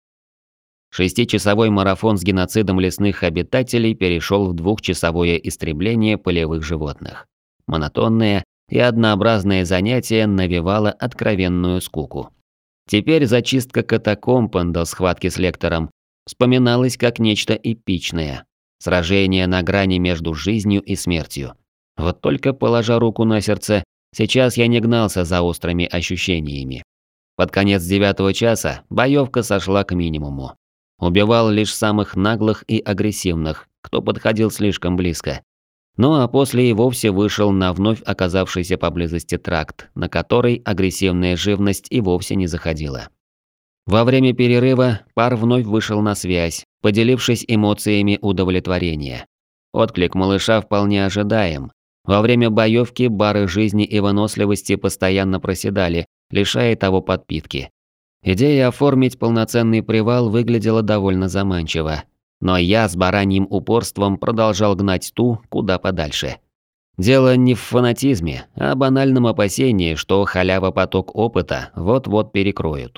6-часовой марафон с геноцидом лесных обитателей перешел в 2-часовое истребление полевых животных. Монотонное и однообразное занятие навевало откровенную скуку. Теперь зачистка катакомб до схватки с лектором вспоминалась как нечто эпичное. Сражение на грани между жизнью и смертью. Вот только, положа руку на сердце, сейчас я не гнался за острыми ощущениями. Под конец 9-го часа боевка сошла к минимуму. Убивал лишь самых наглых и агрессивных, кто подходил слишком близко. Ну а после и вовсе вышел на вновь оказавшийся поблизости тракт, на который агрессивная живность и вовсе не заходила. Во время перерыва пар вновь вышел на связь, поделившись эмоциями удовлетворения. Отклик малыша вполне ожидаем. Во время боевки бары жизни и выносливости постоянно проседали, лишая того подпитки. Идея оформить полноценный привал выглядела довольно заманчиво. Но я с бараньим упорством продолжал гнать ту куда подальше. Дело не в фанатизме, а банальном опасении, что халява поток опыта вот-вот перекроют.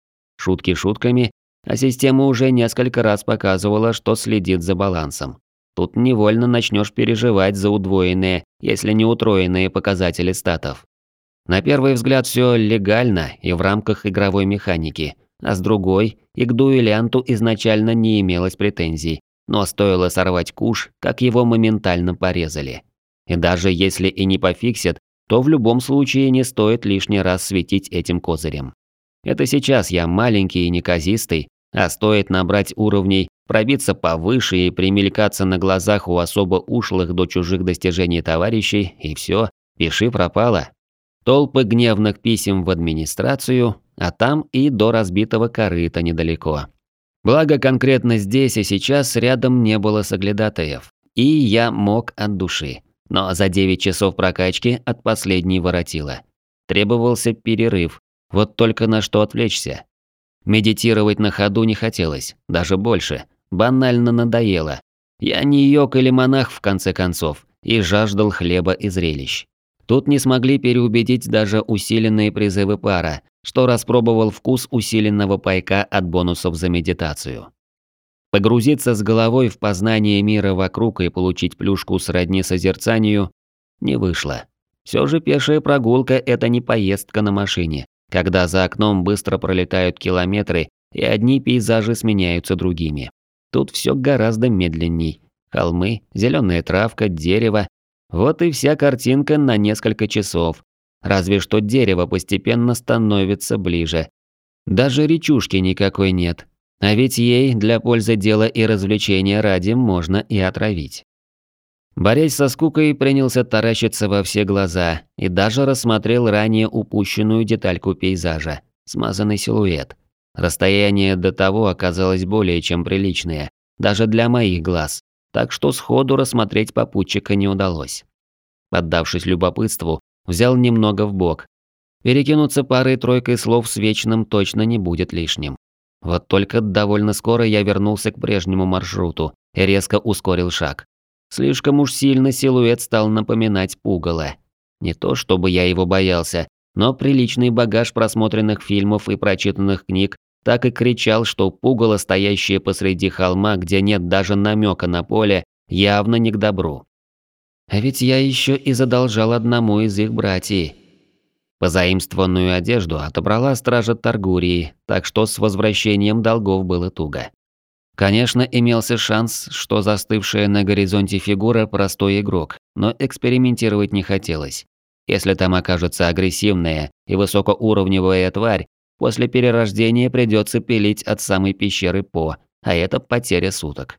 Шутки шутками, а система уже несколько раз показывала, что следит за балансом. Тут невольно начнешь переживать за удвоенные, если не утроенные показатели статов. На первый взгляд все легально и в рамках игровой механики, а с другой и к дуэлянту изначально не имелось претензий, но стоило сорвать куш, как его моментально порезали. И даже если и не пофиксят, то в любом случае не стоит лишний раз светить этим козырем. Это сейчас я маленький и неказистый, а стоит набрать уровней, пробиться повыше и примелькаться на глазах у особо ушлых до чужих достижений товарищей, и все, пиши пропало. Толпы гневных писем в администрацию, а там и до разбитого корыта недалеко. Благо конкретно здесь и сейчас рядом не было соглядатаев, и я мог от души. Но за 9 часов прокачки от последней воротило. Требовался перерыв, вот только на что отвлечься. Медитировать на ходу не хотелось, даже больше, банально надоело. Я не йог или монах в конце концов, и жаждал хлеба и зрелищ. Тут не смогли переубедить даже усиленные призывы пара, что распробовал вкус усиленного пайка от бонусов за медитацию. Погрузиться с головой в познание мира вокруг и получить плюшку сродни созерцанию не вышло. Все же пешая прогулка – это не поездка на машине, когда за окном быстро пролетают километры и одни пейзажи сменяются другими. Тут все гораздо медленней. Холмы, зеленая травка, дерево. Вот и вся картинка на несколько часов. Разве что дерево постепенно становится ближе. Даже речушки никакой нет. А ведь ей для пользы дела и развлечения ради можно и отравить. Борясь со скукой, принялся таращиться во все глаза и даже рассмотрел ранее упущенную детальку пейзажа – смазанный силуэт. Расстояние до того оказалось более чем приличное, даже для моих глаз, так что сходу рассмотреть попутчика не удалось. Поддавшись любопытству, взял немного вбок. Перекинуться парой-тройкой слов с Вечным точно не будет лишним. Вот только довольно скоро я вернулся к прежнему маршруту и резко ускорил шаг. Слишком уж сильно силуэт стал напоминать пугало. Не то чтобы я его боялся, но приличный багаж просмотренных фильмов и прочитанных книг так и кричал, что пугало, стоящее посреди холма, где нет даже намека на поле, явно не к добру. А ведь я еще и задолжал одному из их братьев. Позаимствованную одежду отобрала стража Таргурии, так что с возвращением долгов было туго. Конечно, имелся шанс, что застывшая на горизонте фигура простой игрок, но экспериментировать не хотелось. Если там окажется агрессивная и высокоуровневая тварь, после перерождения придется пилить от самой пещеры По, а это потеря суток.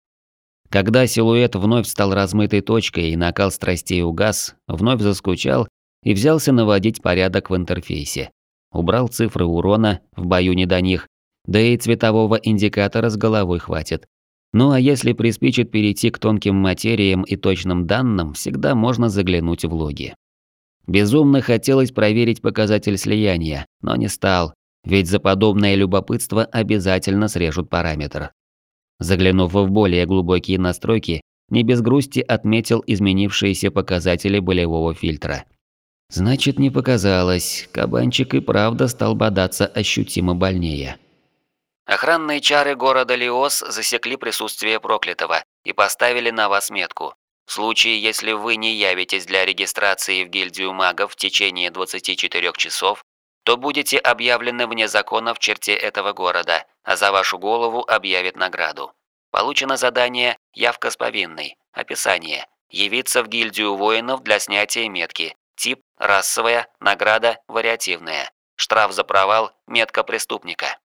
Когда силуэт вновь стал размытой точкой и накал страстей угас, вновь заскучал и взялся наводить порядок в интерфейсе. Убрал цифры урона, в бою не до них, да и цветового индикатора с головой хватит. Ну а если приспичит перейти к тонким материям и точным данным, всегда можно заглянуть в логи. Безумно хотелось проверить показатель слияния, но не стал, ведь за подобное любопытство обязательно срежут параметр. Заглянув в более глубокие настройки, не без грусти отметил изменившиеся показатели болевого фильтра. Значит, не показалось, кабанчик и правда стал бодаться ощутимо больнее. Охранные чары города Лиос засекли присутствие проклятого и поставили на вас метку. В случае, если вы не явитесь для регистрации в гильдию магов в течение 24 часов, то будете объявлены вне закона в черте этого города, а за вашу голову объявят награду. Получено задание «Явка с повинной». Описание. Явиться в гильдию воинов для снятия метки. Тип – расовая, награда – вариативная. Штраф за провал – метка преступника.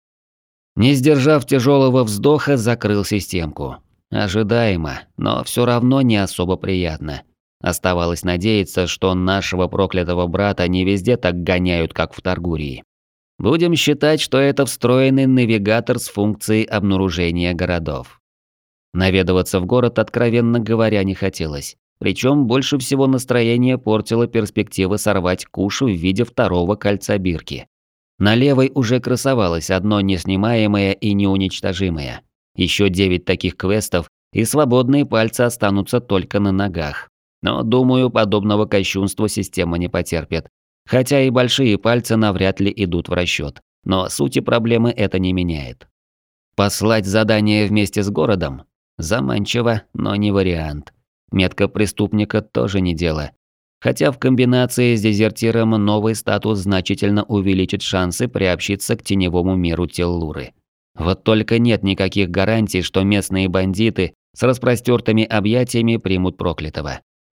Не сдержав тяжелого вздоха, закрыл системку. Ожидаемо, но все равно не особо приятно. Оставалось надеяться, что нашего проклятого брата не везде так гоняют, как в Таргурии. Будем считать, что это встроенный навигатор с функцией обнаружения городов. Наведываться в город, откровенно говоря, не хотелось. Причем больше всего настроение портила перспектива сорвать куш в виде второго кольца бирки. На левой уже красовалось одно неснимаемое и неуничтожимое. Еще 9 таких квестов, и свободные пальцы останутся только на ногах. Но, думаю, подобного кощунства система не потерпит. Хотя и большие пальцы навряд ли идут в расчет. Но сути проблемы это не меняет. Послать задание вместе с городом? Заманчиво, но не вариант. Метка преступника тоже не дело. Хотя в комбинации с дезертиром новый статус значительно увеличит шансы приобщиться к теневому миру Теллуры. Вот только нет никаких гарантий, что местные бандиты с распростертыми объятиями примут проклятого.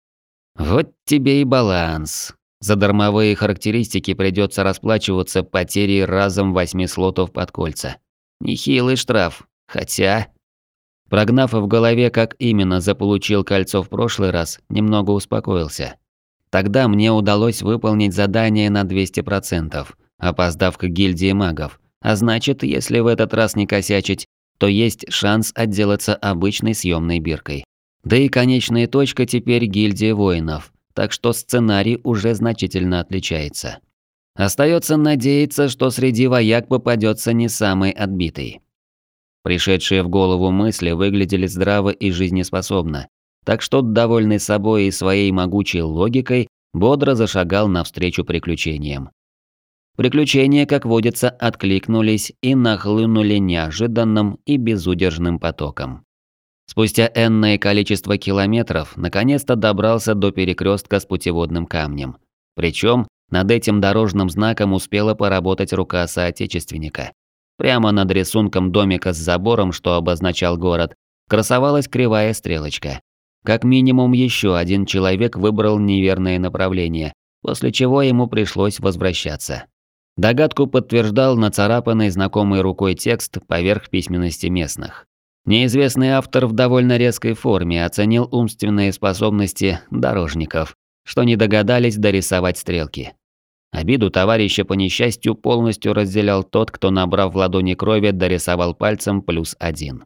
Вот тебе и баланс. За дармовые характеристики придется расплачиваться потерей разом 8 слотов под кольца. Нехилый штраф, хотя... Прогнав в голове, как именно заполучил кольцо в прошлый раз, немного успокоился. Тогда мне удалось выполнить задание на 200%, опоздав к гильдии магов. А значит, если в этот раз не косячить, то есть шанс отделаться обычной съемной биркой. Да и конечная точка теперь гильдия воинов, так что сценарий уже значительно отличается. Остается надеяться, что среди вояк попадется не самый отбитый. Пришедшие в голову мысли выглядели здраво и жизнеспособно, так что, довольный собой и своей могучей логикой, бодро зашагал навстречу приключениям. Приключения, как водится, откликнулись и нахлынули неожиданным и безудержным потоком. Спустя энное количество километров наконец-то добрался до перекрестка с путеводным камнем. Причем над этим дорожным знаком успела поработать рука соотечественника. Прямо над рисунком домика с забором, что обозначал город, красовалась кривая стрелочка. Как минимум еще один человек выбрал неверное направление, после чего ему пришлось возвращаться. Догадку подтверждал нацарапанный знакомой рукой текст поверх письменности местных. Неизвестный автор в довольно резкой форме оценил умственные способности дорожников, что не догадались дорисовать стрелки. Обиду товарища по несчастью полностью разделял тот, кто, набрав в ладони крови, дорисовал пальцем +1.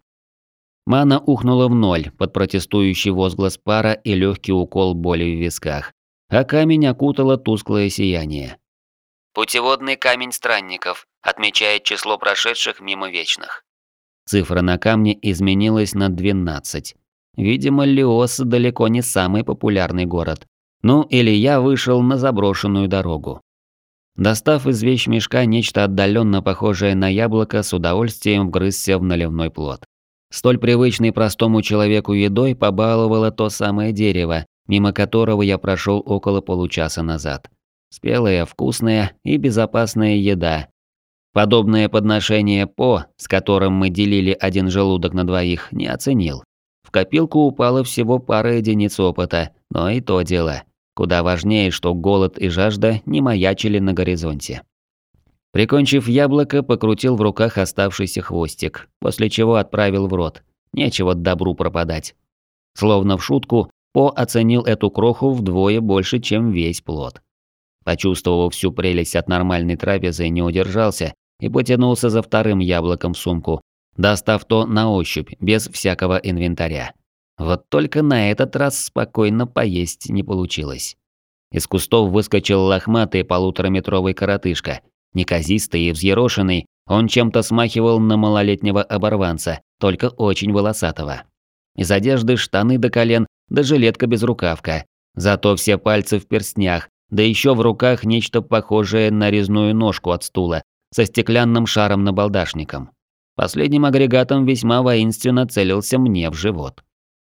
Мана ухнула в ноль под протестующий возглас пара и легкий укол боли в висках, а камень окутало тусклое сияние. Путеводный камень странников отмечает число прошедших мимо вечных. Цифра на камне изменилась на 12. Видимо, Лиос далеко не самый популярный город. Ну или я вышел на заброшенную дорогу. Достав из вещмешка нечто отдаленно похожее на яблоко, с удовольствием вгрызся в наливной плод. Столь привычный простому человеку едой побаловало то самое дерево, мимо которого я прошел около получаса назад. Спелая, вкусная и безопасная еда. Подобное подношение По, с которым мы делили один желудок на двоих, не оценил. В копилку упало всего пара единиц опыта, но и то дело. Куда важнее, что голод и жажда не маячили на горизонте. Прикончив яблоко, покрутил в руках оставшийся хвостик, после чего отправил в рот. Нечего добру пропадать. Словно в шутку, По оценил эту кроху вдвое больше, чем весь плод. Почувствовав всю прелесть от нормальной трапезы, не удержался и потянулся за вторым яблоком в сумку, достав то на ощупь, без всякого инвентаря. Вот только на этот раз спокойно поесть не получилось. Из кустов выскочил лохматый 1,5-метровый коротышка. Неказистый и взъерошенный, он чем-то смахивал на малолетнего оборванца, только очень волосатого. Из одежды штаны до колен, да жилетка-безрукавка. Зато все пальцы в перстнях, да еще в руках нечто похожее на резную ножку от стула, со стеклянным шаром-набалдашником. Последним агрегатом весьма воинственно целился мне в живот.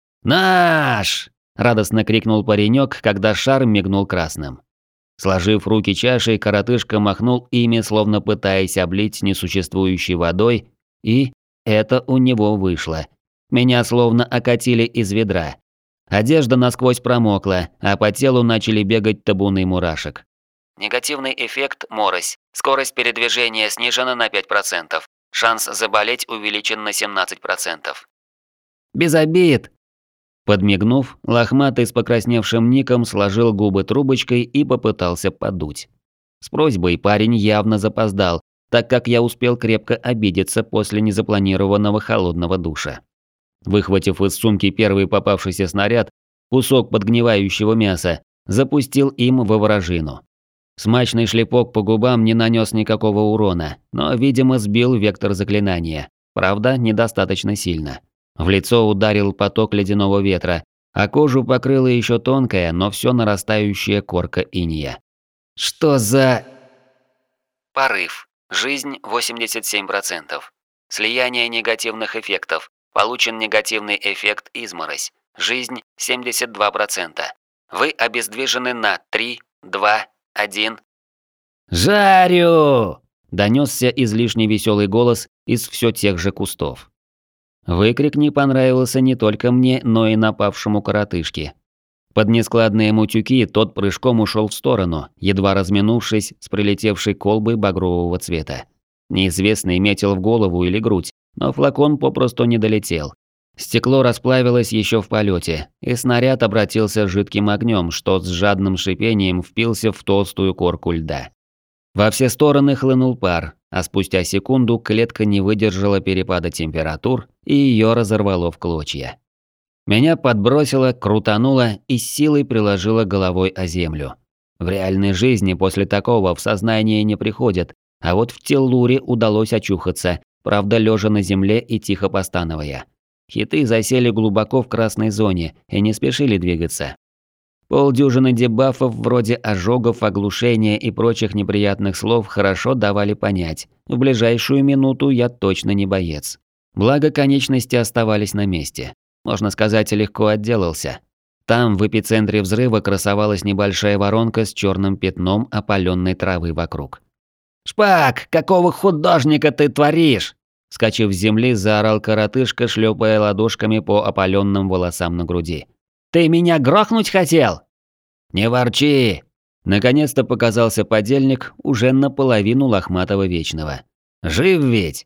«Наш!» – радостно крикнул паренек, когда шар мигнул красным. Сложив руки чашей, коротышка махнул ими, словно пытаясь облить несуществующей водой, и это у него вышло. Меня словно окатили из ведра. Одежда насквозь промокла, а по телу начали бегать табуны мурашек. Негативный эффект морось. Скорость передвижения снижена на 5%. Шанс заболеть увеличен на 17%. «Без обид!» Подмигнув, лохматый с покрасневшим ником сложил губы трубочкой и попытался подуть. С просьбой парень явно запоздал, так как я успел крепко обидеться после незапланированного холодного душа. Выхватив из сумки первый попавшийся снаряд, кусок подгнивающего мяса, запустил им во вражину. Смачный шлепок по губам не нанес никакого урона, но, видимо, сбил вектор заклинания. Правда, недостаточно сильно. В лицо ударил поток ледяного ветра, а кожу покрыла еще тонкая, но все нарастающая корка инея. «Что за...» Порыв. Жизнь 87%. Слияние негативных эффектов. Получен негативный эффект изморозь. Жизнь 72%. Вы обездвижены на 3, 2, 1. «Жарю!» – донесся излишне веселый голос из все тех же кустов. Выкрик не понравился не только мне, но и напавшему коротышке. Под нескладные мутюки тот прыжком ушел в сторону, едва разминувшись с прилетевшей колбой багрового цвета. Неизвестный метил в голову или грудь, но флакон попросту не долетел. Стекло расплавилось еще в полете, и снаряд обратился жидким огнем, что с жадным шипением впился в толстую корку льда. Во все стороны хлынул пар, а спустя секунду клетка не выдержала перепада температур и ее разорвало в клочья. Меня подбросило, крутануло и с силой приложило головой о землю. В реальной жизни после такого в сознание не приходят, а вот в теллуре удалось очухаться, правда лежа на земле и тихо постановая. Хиты засели глубоко в красной зоне и не спешили двигаться. Полдюжины дебафов вроде ожогов, оглушения и прочих неприятных слов хорошо давали понять, в ближайшую минуту я точно не боец. Благо конечности оставались на месте. Можно сказать, легко отделался. Там в эпицентре взрыва красовалась небольшая воронка с черным пятном опаленной травы вокруг. «Шпак, какого художника ты творишь?» Скачив с земли, заорал коротышка, шлепая ладошками по опаленным волосам на груди. «Ты меня грохнуть хотел?» «Не ворчи!» Наконец-то показался подельник, уже наполовину лохматого вечного. «Жив ведь?»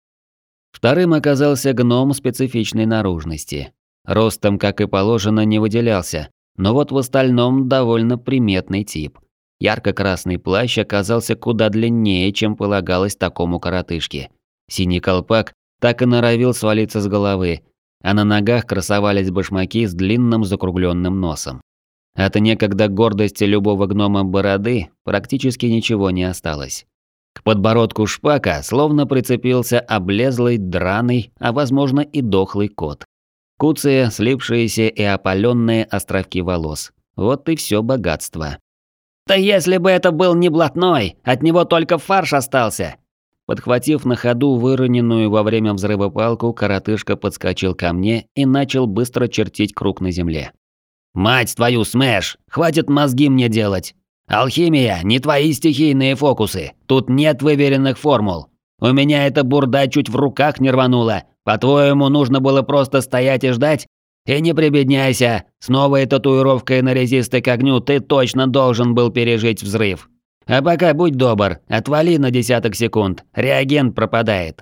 Вторым оказался гном специфичной наружности. Ростом, как и положено, не выделялся, но вот в остальном довольно приметный тип. Ярко-красный плащ оказался куда длиннее, чем полагалось такому коротышке. Синий колпак так и норовил свалиться с головы, а на ногах красовались башмаки с длинным закругленным носом. От некогда гордости любого гнома бороды практически ничего не осталось. К подбородку шпака словно прицепился облезлый, драный, а возможно и дохлый кот. Куцые, слипшиеся и опаленные островки волос. Вот и все богатство. «Да если бы это был не блатной, от него только фарш остался!» Подхватив на ходу выроненную во время взрыва палку, коротышка подскочил ко мне и начал быстро чертить круг на земле. «Мать твою, Смэш! Хватит мозги мне делать! Алхимия – не твои стихийные фокусы, тут нет выверенных формул. У меня эта бурда чуть в руках не рванула, по-твоему, нужно было просто стоять и ждать? И не прибедняйся, с новой татуировкой на резисты к огню ты точно должен был пережить взрыв. А пока будь добр, отвали на десяток секунд, реагент пропадает».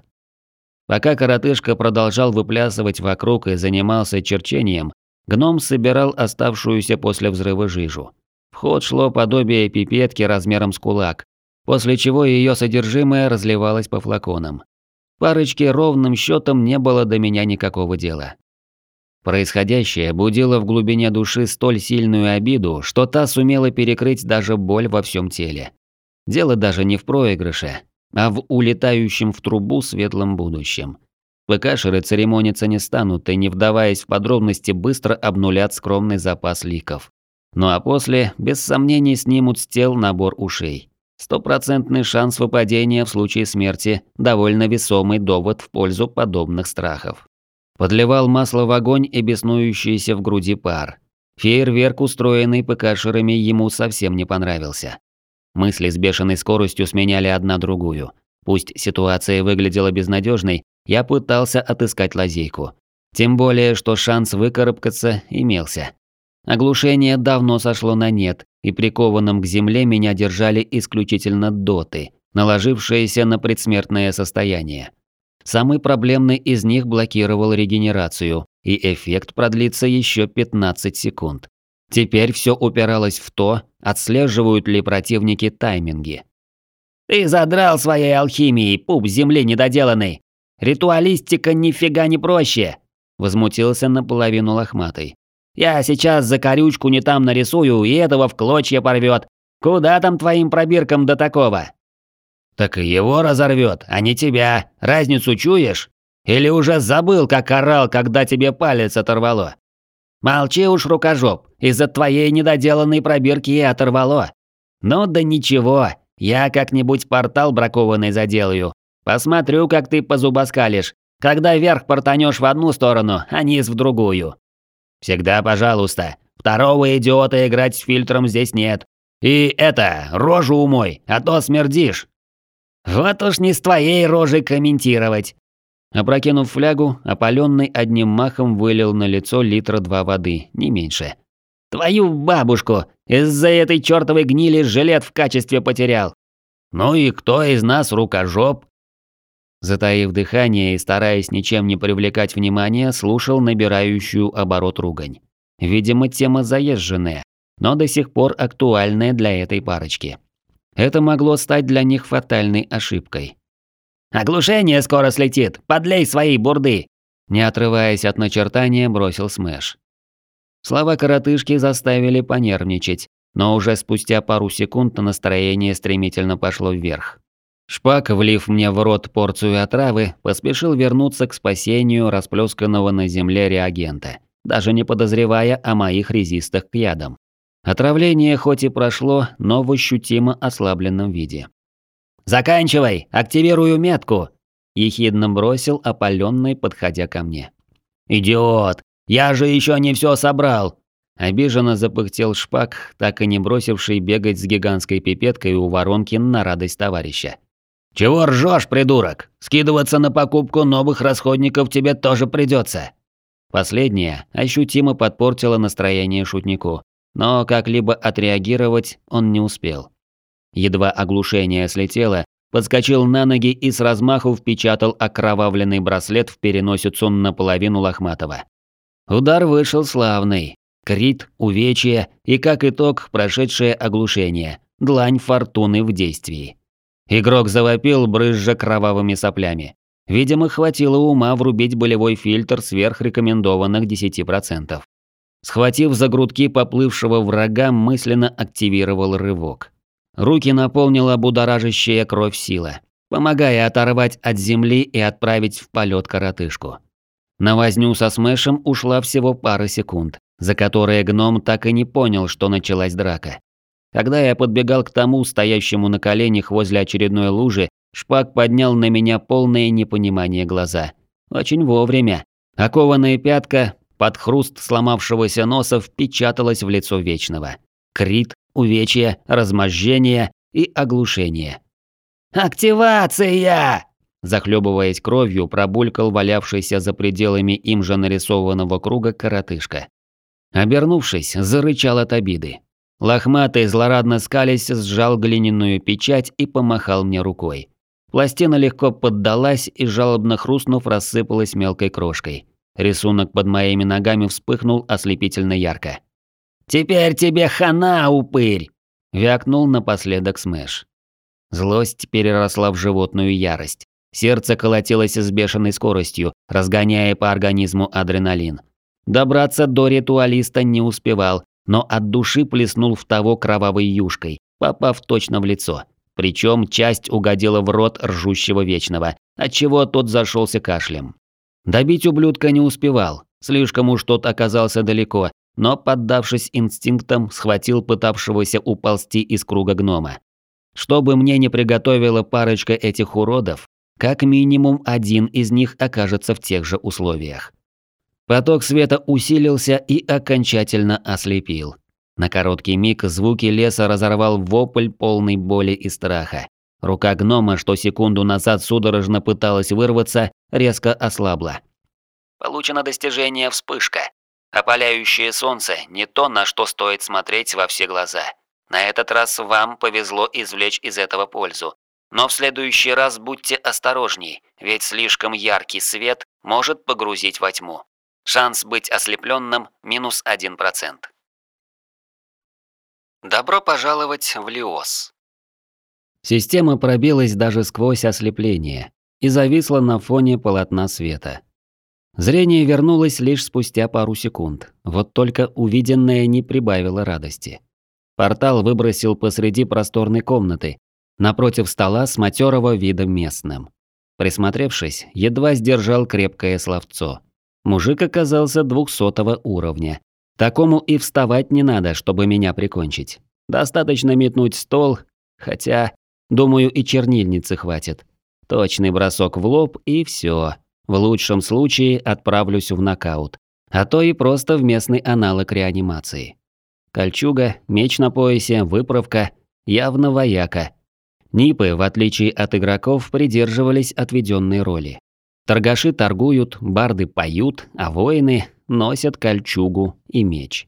Пока коротышка продолжал выплясывать вокруг и занимался черчением, гном собирал оставшуюся после взрыва жижу. В ход шло подобие пипетки размером с кулак, после чего ее содержимое разливалось по флаконам. Парочке ровным счетом не было до меня никакого дела. Происходящее будило в глубине души столь сильную обиду, что та сумела перекрыть даже боль во всем теле. Дело даже не в проигрыше, а в улетающем в трубу светлом будущем. ПКшеры церемониться не станут и, не вдаваясь в подробности, быстро обнулят скромный запас ликов. Ну а после, без сомнений, снимут с тел набор ушей. Стопроцентный шанс выпадения в случае смерти – довольно весомый довод в пользу подобных страхов. Подливал масло в огонь и беснующийся в груди пар. Фейерверк, устроенный ПКшерами, ему совсем не понравился. Мысли с бешеной скоростью сменяли одна другую. Пусть ситуация выглядела безнадежной, я пытался отыскать лазейку. Тем более, что шанс выкарабкаться имелся. Оглушение давно сошло на нет, и прикованным к земле меня держали исключительно доты, наложившиеся на предсмертное состояние. Самый проблемный из них блокировал регенерацию, и эффект продлится еще 15 секунд. Теперь все упиралось в то, отслеживают ли противники тайминги. «Ты задрал своей алхимией, пуп земли недоделанный! Ритуалистика нифига не проще!» Возмутился наполовину лохматый. «Я сейчас за корючку не там нарисую, и этого в клочья порвет. Куда там твоим пробиркам до такого?» «Так и его разорвет, а не тебя. Разницу чуешь? Или уже забыл, как орал, когда тебе палец оторвало?» «Молчи уж, рукожоп, из-за твоей недоделанной пробирки и оторвало. Ну да ничего, я как-нибудь портал бракованный заделаю. Посмотрю, как ты позубоскалишь, когда вверх портанешь в одну сторону, а низ в другую. Всегда пожалуйста, второго идиота играть с фильтром здесь нет. И это, рожу умой, а то смердишь». «Вот уж не с твоей рожей комментировать». Опрокинув флягу, опаленный одним махом вылил на лицо 2 литра воды, не меньше. «Твою бабушку! Из-за этой чертовой гнили жилет в качестве потерял!» «Ну и кто из нас рукожоп?» Затаив дыхание и стараясь ничем не привлекать внимания, слушал набирающую оборот ругань. Видимо, тема заезженная, но до сих пор актуальная для этой парочки. Это могло стать для них фатальной ошибкой. «Оглушение скоро слетит, подлей свои бурды!» Не отрываясь от начертания, бросил Смэш. Слова коротышки заставили понервничать, но уже спустя пару секунд настроение стремительно пошло вверх. Шпак, влив мне в рот порцию отравы, поспешил вернуться к спасению расплесканного на земле реагента, даже не подозревая о моих резистах к ядам. Отравление хоть и прошло, но в ощутимо ослабленном виде. «Заканчивай! Активирую метку!» – ехидно бросил опаленный, подходя ко мне. «Идиот! Я же еще не все собрал!» Обиженно запыхтел Шпак, так и не бросивший бегать с гигантской пипеткой у воронки на радость товарища. «Чего ржешь, придурок? Скидываться на покупку новых расходников тебе тоже придется!» Последнее ощутимо подпортило настроение шутнику, но как-либо отреагировать он не успел. Едва оглушение слетело, подскочил на ноги и с размаху впечатал окровавленный браслет в переносицу наполовину лохматого. Удар вышел славный. Крит, увечье и, как итог, прошедшее оглушение. Длань фортуны в действии. Игрок завопил, брызжа кровавыми соплями. Видимо, хватило ума врубить болевой фильтр сверх рекомендованных 10%. Схватив за грудки поплывшего врага, мысленно активировал рывок. Руки наполнила будоражащая кровь сила, помогая оторвать от земли и отправить в полет коротышку. На возню со Смэшем ушла всего пара секунд, за которые гном так и не понял, что началась драка. Когда я подбегал к тому, стоящему на коленях возле очередной лужи, Шпак поднял на меня полное непонимание глаза. Очень вовремя. Окованная пятка под хруст сломавшегося носа впечаталась в лицо Вечного. Крит, увечье, разможжение и оглушение. «Активация!» Захлебываясь кровью, пробулькал валявшийся за пределами им же нарисованного круга коротышка. Обернувшись, зарычал от обиды. Лохматый, злорадно скалясь, сжал глиняную печать и помахал мне рукой. Пластина легко поддалась и, жалобно хрустнув, рассыпалась мелкой крошкой. Рисунок под моими ногами вспыхнул ослепительно ярко. «Теперь тебе хана, упырь!» – вякнул напоследок Смэш. Злость переросла в животную ярость. Сердце колотилось с бешеной скоростью, разгоняя по организму адреналин. Добраться до ритуалиста не успевал, но от души плеснул в того кровавой юшкой, попав точно в лицо. Причем часть угодила в рот ржущего Вечного, отчего тот зашелся кашлем. Добить ублюдка не успевал, слишком уж тот оказался далеко, но, поддавшись инстинктам, схватил пытавшегося уползти из круга гнома. Что бы мне не приготовила парочка этих уродов, как минимум один из них окажется в тех же условиях. Поток света усилился и окончательно ослепил. На короткий миг звуки леса разорвал вопль полной боли и страха. Рука гнома, что секунду назад судорожно пыталась вырваться, резко ослабла. Получено достижение «Вспышка». Опаляющее солнце – не то, на что стоит смотреть во все глаза. На этот раз вам повезло извлечь из этого пользу. Но в следующий раз будьте осторожней, ведь слишком яркий свет может погрузить во тьму. Шанс быть ослепленным – -1%. Добро пожаловать в Лиос. Система пробилась даже сквозь ослепление и зависла на фоне полотна света. Зрение вернулось лишь спустя пару секунд, вот только увиденное не прибавило радости. Портал выбросил посреди просторной комнаты, напротив стола с матерого вида местным. Присмотревшись, едва сдержал крепкое словцо. Мужик оказался 200 уровня. Такому и вставать не надо, чтобы меня прикончить. Достаточно метнуть стол, хотя, думаю, и чернильницы хватит. Точный бросок в лоб и все. В лучшем случае отправлюсь в нокаут, а то и просто в местный аналог реанимации. Кольчуга, меч на поясе, выправка, явно вояка. Нипы, в отличие от игроков, придерживались отведенной роли. Торгаши торгуют, барды поют, а воины носят кольчугу и меч.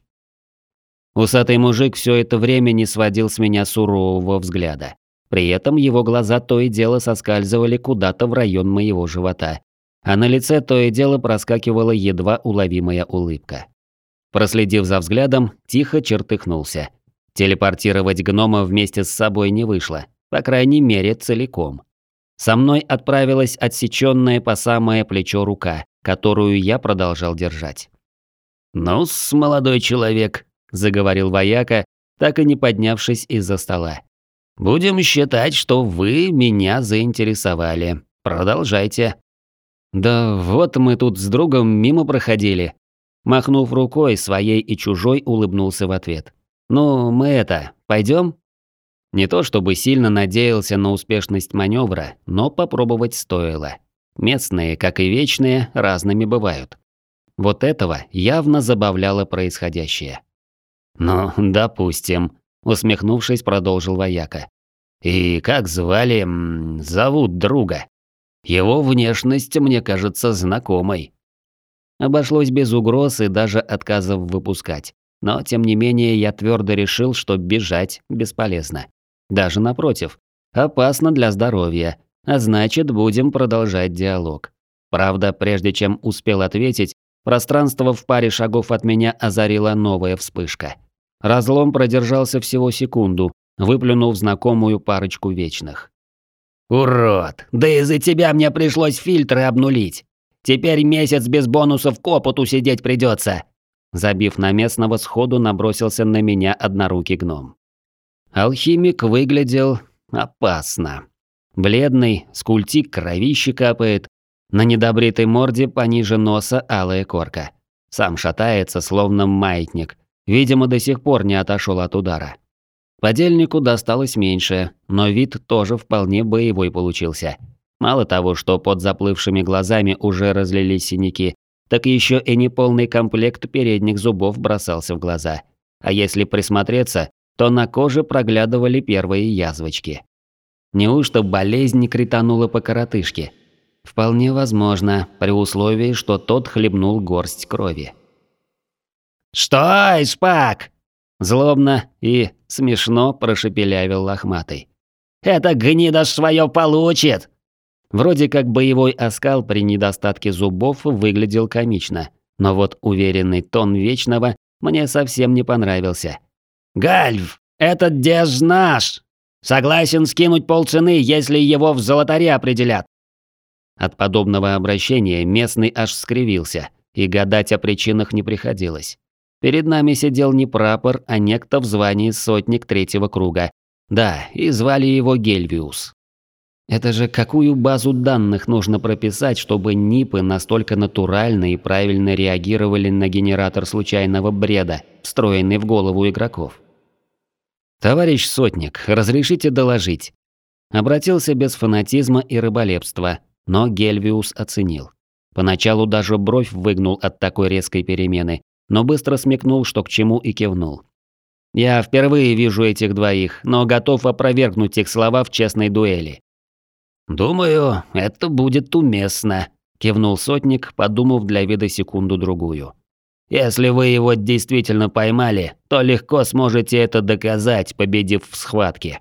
Усатый мужик все это время не сводил с меня сурового взгляда. При этом его глаза то и дело соскальзывали куда-то в район моего живота, а на лице то и дело проскакивала едва уловимая улыбка. Проследив за взглядом, тихо чертыхнулся. Телепортировать гнома вместе с собой не вышло, по крайней мере целиком. Со мной отправилась отсеченная по самое плечо рука, которую я продолжал держать. «Ну-с, молодой человек», – заговорил вояка, так и не поднявшись из-за стола. «Будем считать, что вы меня заинтересовали. Продолжайте». «Да вот мы тут с другом мимо проходили». Махнув рукой, своей и чужой улыбнулся в ответ. «Ну, мы пойдем?» Не то чтобы сильно надеялся на успешность маневра, но попробовать стоило. Местные, как и вечные, разными бывают. Вот этого явно забавляло происходящее. «Ну, допустим», – усмехнувшись, продолжил вояка. «И как зовут друга? Его внешность мне кажется знакомой». Обошлось без угроз и даже отказов выпускать. Но, тем не менее, я твердо решил, что бежать бесполезно. Даже напротив, опасно для здоровья, а значит, будем продолжать диалог. Правда, прежде чем успел ответить, пространство в паре шагов от меня озарила новая вспышка. Разлом продержался всего секунду, выплюнув знакомую парочку вечных. «Урод! Да из-за тебя мне пришлось фильтры обнулить! Теперь месяц без бонусов к опыту сидеть придется!» Забив на местного, сходу набросился на меня однорукий гном. Алхимик выглядел опасно. Бледный, с культи кровище капает, на недобритой морде пониже носа алая корка. Сам шатается, словно маятник, видимо, до сих пор не отошел от удара. Подельнику досталось меньше, но вид тоже вполне боевой получился. Мало того, что под заплывшими глазами уже разлились синяки, так еще и неполный комплект передних зубов бросался в глаза. А если присмотреться, то на коже проглядывали первые язвочки. Неужто болезнь кританула по коротышке? Вполне возможно, при условии, что тот хлебнул горсть крови. «Что, Шпак?» Злобно и смешно прошепелявил лохматый. «Это гнида ж свое получит!» Вроде как боевой оскал при недостатке зубов выглядел комично, но вот уверенный тон Вечного мне совсем не понравился. «Гальв, этот деж наш! Согласен скинуть полцены, если его в золотаре определят!» От подобного обращения местный аж скривился, и гадать о причинах не приходилось. Перед нами сидел не прапор, а некто в звании сотник третьего круга. Да, и звали его Гельвиус. Это же какую базу данных нужно прописать, чтобы НИПы настолько натурально и правильно реагировали на генератор случайного бреда, встроенный в голову игроков? «Товарищ сотник, разрешите доложить?» Обратился без фанатизма и рыболепства, но Гельвиус оценил. Поначалу даже бровь выгнул от такой резкой перемены, но быстро смекнул, что к чему, и кивнул. «Я впервые вижу этих двоих, но готов опровергнуть их слова в честной дуэли». «Думаю, это будет уместно», – кивнул сотник, подумав для вида секунду-другую. «Если вы его действительно поймали, то легко сможете это доказать, победив в схватке».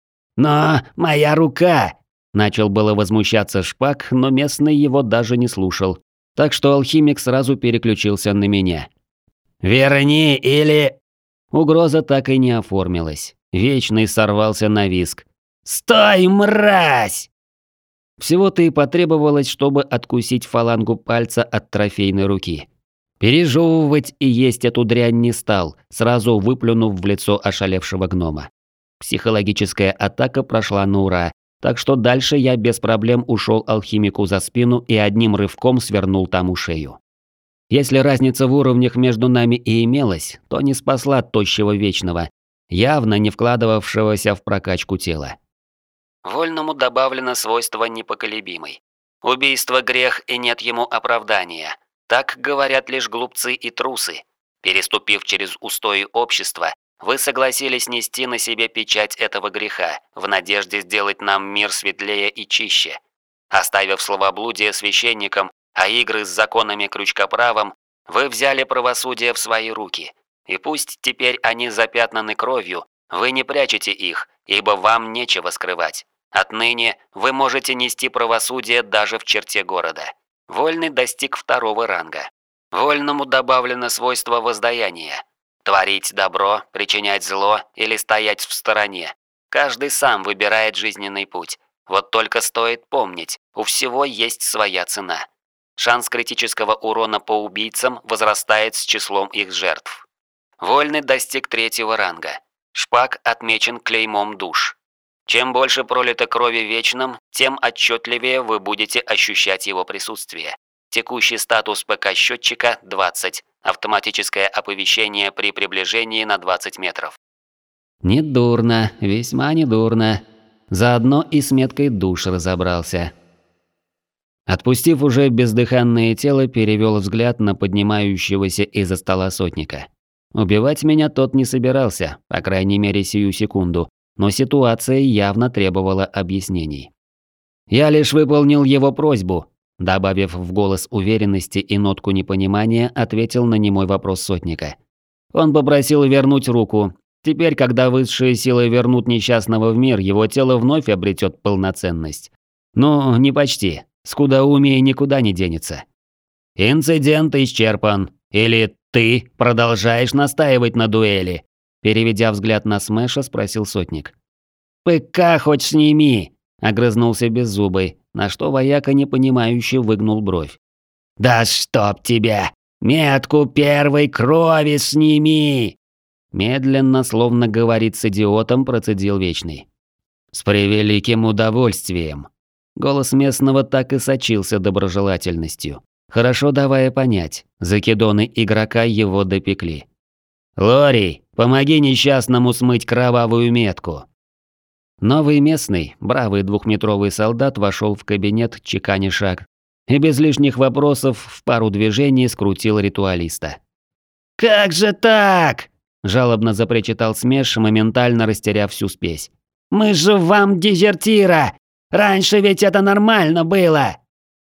«Но моя рука!» – начал было возмущаться Шпак, но местный его даже не слушал. Так что алхимик сразу переключился на меня. «Верни или...» Угроза так и не оформилась. Вечный сорвался на визг. «Стой, мразь!» Всего-то и потребовалось, чтобы откусить фалангу пальца от трофейной руки. Пережевывать и есть эту дрянь не стал, сразу выплюнув в лицо ошалевшего гнома. Психологическая атака прошла на ура, так что дальше я без проблем ушел алхимику за спину и одним рывком свернул тому шею. Если разница в уровнях между нами и имелась, то не спасла тощего вечного, явно не вкладывавшегося в прокачку тела. Вольному добавлено свойство непоколебимый. Убийство – грех, и нет ему оправдания. Так говорят лишь глупцы и трусы. Переступив через устои общества, вы согласились нести на себе печать этого греха, в надежде сделать нам мир светлее и чище. Оставив словоблудие священникам, а игры с законами крючкоправом, вы взяли правосудие в свои руки. И пусть теперь они запятнаны кровью, вы не прячете их, ибо вам нечего скрывать. Отныне вы можете нести правосудие даже в черте города. Вольный достиг 2-го ранга. Вольному добавлено свойство воздаяния. Творить добро, причинять зло или стоять в стороне. Каждый сам выбирает жизненный путь. Вот только стоит помнить, у всего есть своя цена. Шанс критического урона по убийцам возрастает с числом их жертв. Вольный достиг 3-го ранга. Шпак отмечен клеймом душ. Чем больше пролито крови вечным, тем отчетливее вы будете ощущать его присутствие. Текущий статус ПК-счетчика 20. Автоматическое оповещение при приближении на 20 метров. Недурно, весьма недурно. Заодно и с меткой душ разобрался. Отпустив уже бездыханное тело, перевел взгляд на поднимающегося из-за стола сотника. Убивать меня тот не собирался, по крайней мере сию секунду, но ситуация явно требовала объяснений. «Я лишь выполнил его просьбу», добавив в голос уверенности и нотку непонимания, ответил на немой вопрос сотника. Он попросил вернуть руку. Теперь, когда высшие силы вернут несчастного в мир, его тело вновь обретет полноценность. Ну, не почти. Скудоумие никуда не денется. «Инцидент исчерпан. Или ты продолжаешь настаивать на дуэли?» Переведя взгляд на Смэша, спросил сотник. «ПК хоть сними!» – огрызнулся Беззубый, на что вояка непонимающе выгнул бровь. «Да чтоб тебя! Метку первой крови сними!» Медленно, словно говорит с идиотом, процедил Вечный. «С превеликим удовольствием!» Голос местного так и сочился доброжелательностью, хорошо давая понять, закидоны игрока его допекли. «Лори, помоги несчастному смыть кровавую метку!» Новый местный, бравый 2-метровый солдат вошел в кабинет, чеканя шаг, и без лишних вопросов в пару движений скрутил ритуалиста. «Как же так?» – жалобно запричитал Смеш, моментально растеряв всю спесь. «Мы же вам дезертира! Раньше ведь это нормально было!»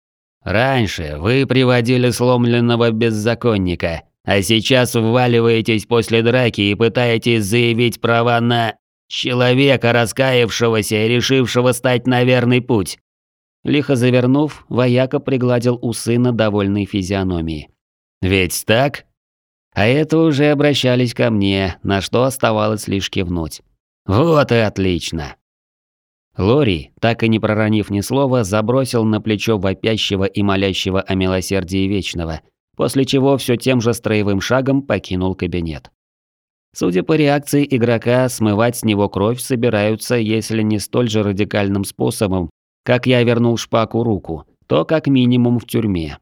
«Раньше вы приводили сломленного беззаконника, а сейчас вваливаетесь после драки и пытаетесь заявить права на человека, раскаявшегося и решившего стать на верный путь». Лихо завернув, вояка пригладил усы на довольной физиономии. «Ведь так?» А это уже обращались ко мне, на что оставалось лишь кивнуть. «Вот и отлично!» Лори, так и не проронив ни слова, забросил на плечо вопящего и молящего о милосердии Вечного, после чего все тем же строевым шагом покинул кабинет. Судя по реакции игрока, смывать с него кровь собираются, если не столь же радикальным способом, как я вернул Шпаку руку, то как минимум в тюрьме.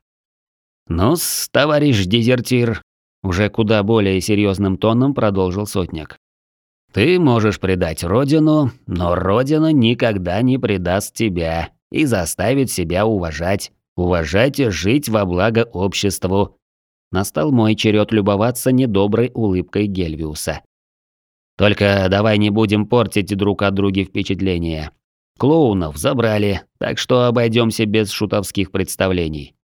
«Ну-с, товарищ дезертир», – уже куда более серьезным тоном продолжил сотник. «Ты можешь предать родину, но родина никогда не предаст тебя и заставит себя уважать и жить во благо обществу». Настал мой черед любоваться недоброй улыбкой Гельвиуса. «Только давай не будем портить друг от друга впечатления. Клоунов забрали, так что обойдемся без шутовских представлений.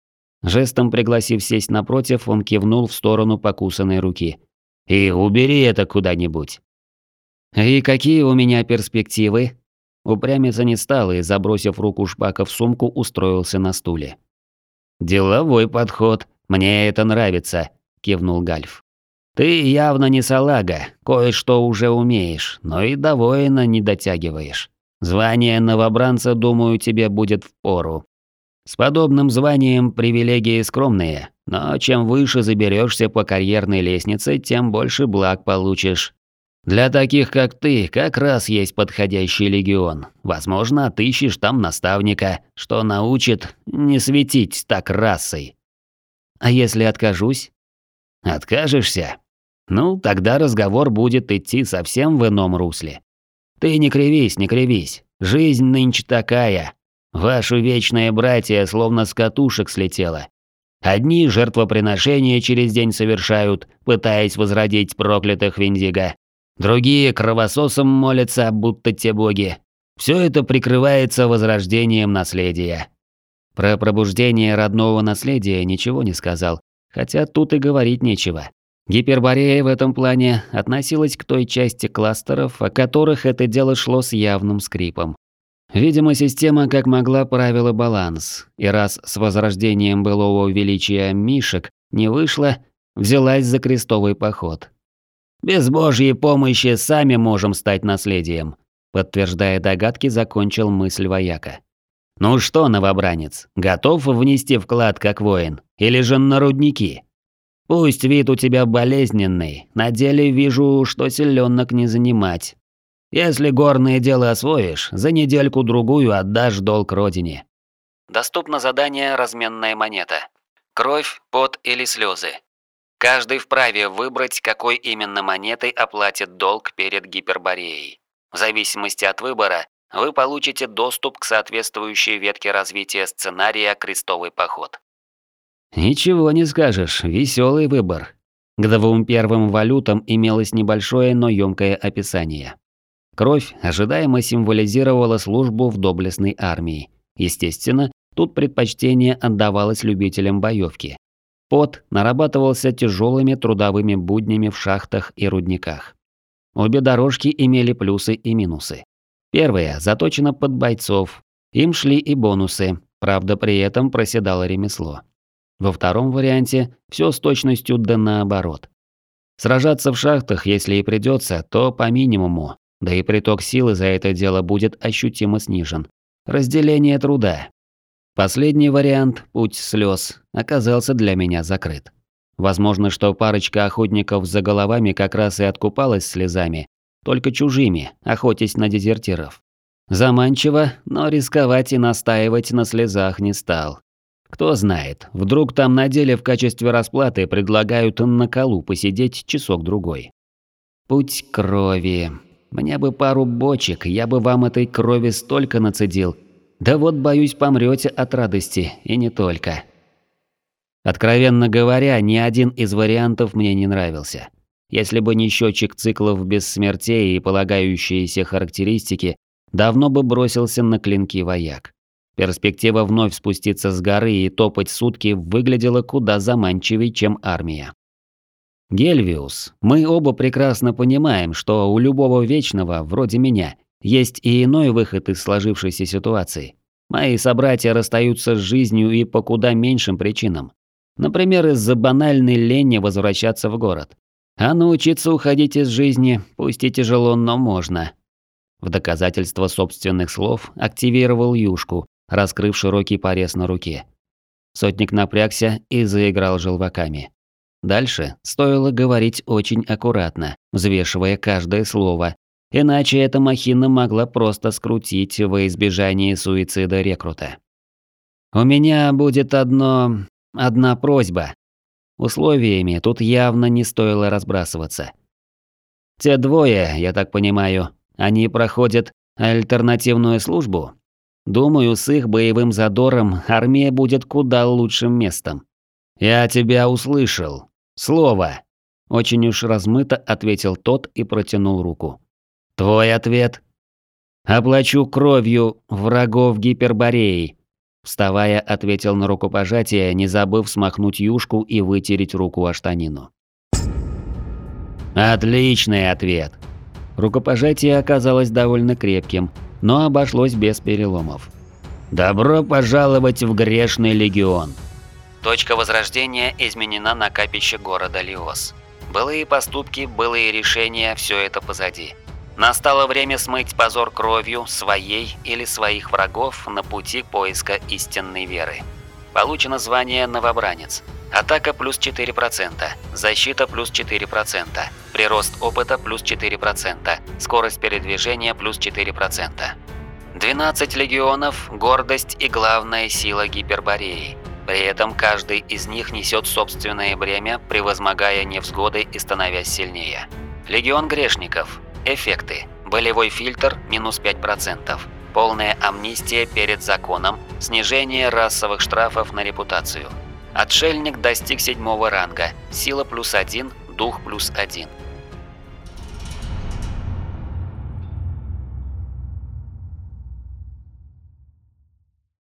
Жестом пригласив сесть напротив, он кивнул в сторону покусанной руки. «И убери это куда-нибудь». «И какие у меня перспективы?» Упрямиться не стал и, забросив руку Шпака в сумку, устроился на стуле. «Деловой подход, мне это нравится», – кивнул Гальф. «Ты явно не салага, кое-что уже умеешь, но и до воина не дотягиваешь. Звание новобранца, думаю, тебе будет впору. С подобным званием привилегии скромные, но чем выше заберешься по карьерной лестнице, тем больше благ получишь. Для таких, как ты, как раз есть подходящий легион. Возможно, отыщешь там наставника, что научит не светить так расой». «А если откажусь?» «Откажешься? Ну, тогда разговор будет идти совсем в ином русле. Ты не кривись, не кривись. Жизнь нынче такая. Ваше вечное братье словно с катушек слетело. Одни жертвоприношения через день совершают, пытаясь возродить проклятых Виндиго. Другие кровососам молятся, будто те боги. Все это прикрывается возрождением наследия». Про пробуждение родного наследия ничего не сказал, хотя тут и говорить нечего. Гиперборея в этом плане относилась к той части кластеров, о которых это дело шло с явным скрипом. Видимо, система как могла правила баланс, и раз с возрождением былого величия мишек не вышло, взялась за крестовый поход. «Без божьей помощи сами можем стать наследием», подтверждая догадки, закончил мысль вояка. «Ну что, новобранец, готов внести вклад как воин? Или же на рудники? Пусть вид у тебя болезненный, на деле вижу, что селенок не занимать. Если горное дело освоишь, за недельку-другую отдашь долг родине». Доступно задание «Разменная монета». Кровь, пот или слезы. Каждый вправе выбрать, какой именно монетой оплатит долг перед Гипербореей. В зависимости от выбора, вы получите доступ к соответствующей ветке развития сценария «Крестовый поход». Ничего не скажешь, веселый выбор. К двум первым валютам имелось небольшое, но ёмкое описание. Кровь ожидаемо символизировала службу в доблестной армии. Естественно, тут предпочтение отдавалось любителям боевки. Пот нарабатывался тяжелыми трудовыми буднями в шахтах и рудниках. Обе дорожки имели плюсы и минусы. Первая заточена под бойцов, им шли и бонусы, правда при этом проседало ремесло. Во втором варианте все с точностью да наоборот. Сражаться в шахтах, если и придется, то по минимуму, да и приток силы за это дело будет ощутимо снижен. Разделение труда. Последний вариант, путь слез, оказался для меня закрыт. Возможно, что парочка охотников за головами как раз и откупалась слезами, только чужими, охотясь на дезертиров. Заманчиво, но рисковать и настаивать на слезах не стал. Кто знает, вдруг там на деле в качестве расплаты предлагают на колу посидеть часок-другой. Путь крови. Мне бы пару бочек, я бы вам этой крови столько нацедил. Да вот, боюсь, помрете от радости, и не только. Откровенно говоря, ни один из вариантов мне не нравился. Если бы не счетчик циклов без смертей и полагающиеся характеристики, давно бы бросился на клинки вояк. Перспектива вновь спуститься с горы и топать сутки выглядела куда заманчивее, чем армия. Гельвиус, мы оба прекрасно понимаем, что у любого вечного, вроде меня, есть и иной выход из сложившейся ситуации. Мои собратья расстаются с жизнью и по куда меньшим причинам. Например, из-за банальной лени возвращаться в город. А научиться уходить из жизни, пусть и тяжело, но можно. В доказательство собственных слов активировал юшку, раскрыв широкий порез на руке. Сотник напрягся и заиграл желваками. Дальше стоило говорить очень аккуратно, взвешивая каждое слово, иначе эта махина могла просто скрутить во избежание суицида рекрута. «У меня будет одна просьба». Условиями тут явно не стоило разбрасываться. Те двое, я так понимаю, они проходят альтернативную службу? Думаю, с их боевым задором армия будет куда лучшим местом. «Я тебя услышал. Слово!» Очень уж размыто ответил тот и протянул руку. «Твой ответ?» «Оплачу кровью врагов Гипербореи». Вставая, ответил на рукопожатие, не забыв смахнуть юшку и вытереть руку о штанину. Отличный ответ. Рукопожатие оказалось довольно крепким, но обошлось без переломов. Добро пожаловать в Грешный Легион. Точка возрождения изменена на капище города Лиос. Былые поступки, былые решения – все это позади. Настало время смыть позор кровью своей или своих врагов на пути поиска истинной веры. Получено звание «Новобранец». Атака плюс 4%, защита плюс 4%, прирост опыта плюс 4%, скорость передвижения плюс 4%. 12 легионов – гордость и главная сила Гипербореи. При этом каждый из них несет собственное бремя, превозмогая невзгоды и становясь сильнее. Легион грешников. Эффекты. Болевой фильтр – минус 5%. Полная амнистия перед законом, снижение расовых штрафов на репутацию. Отшельник достиг 7-го ранга, сила плюс 1, дух плюс 1.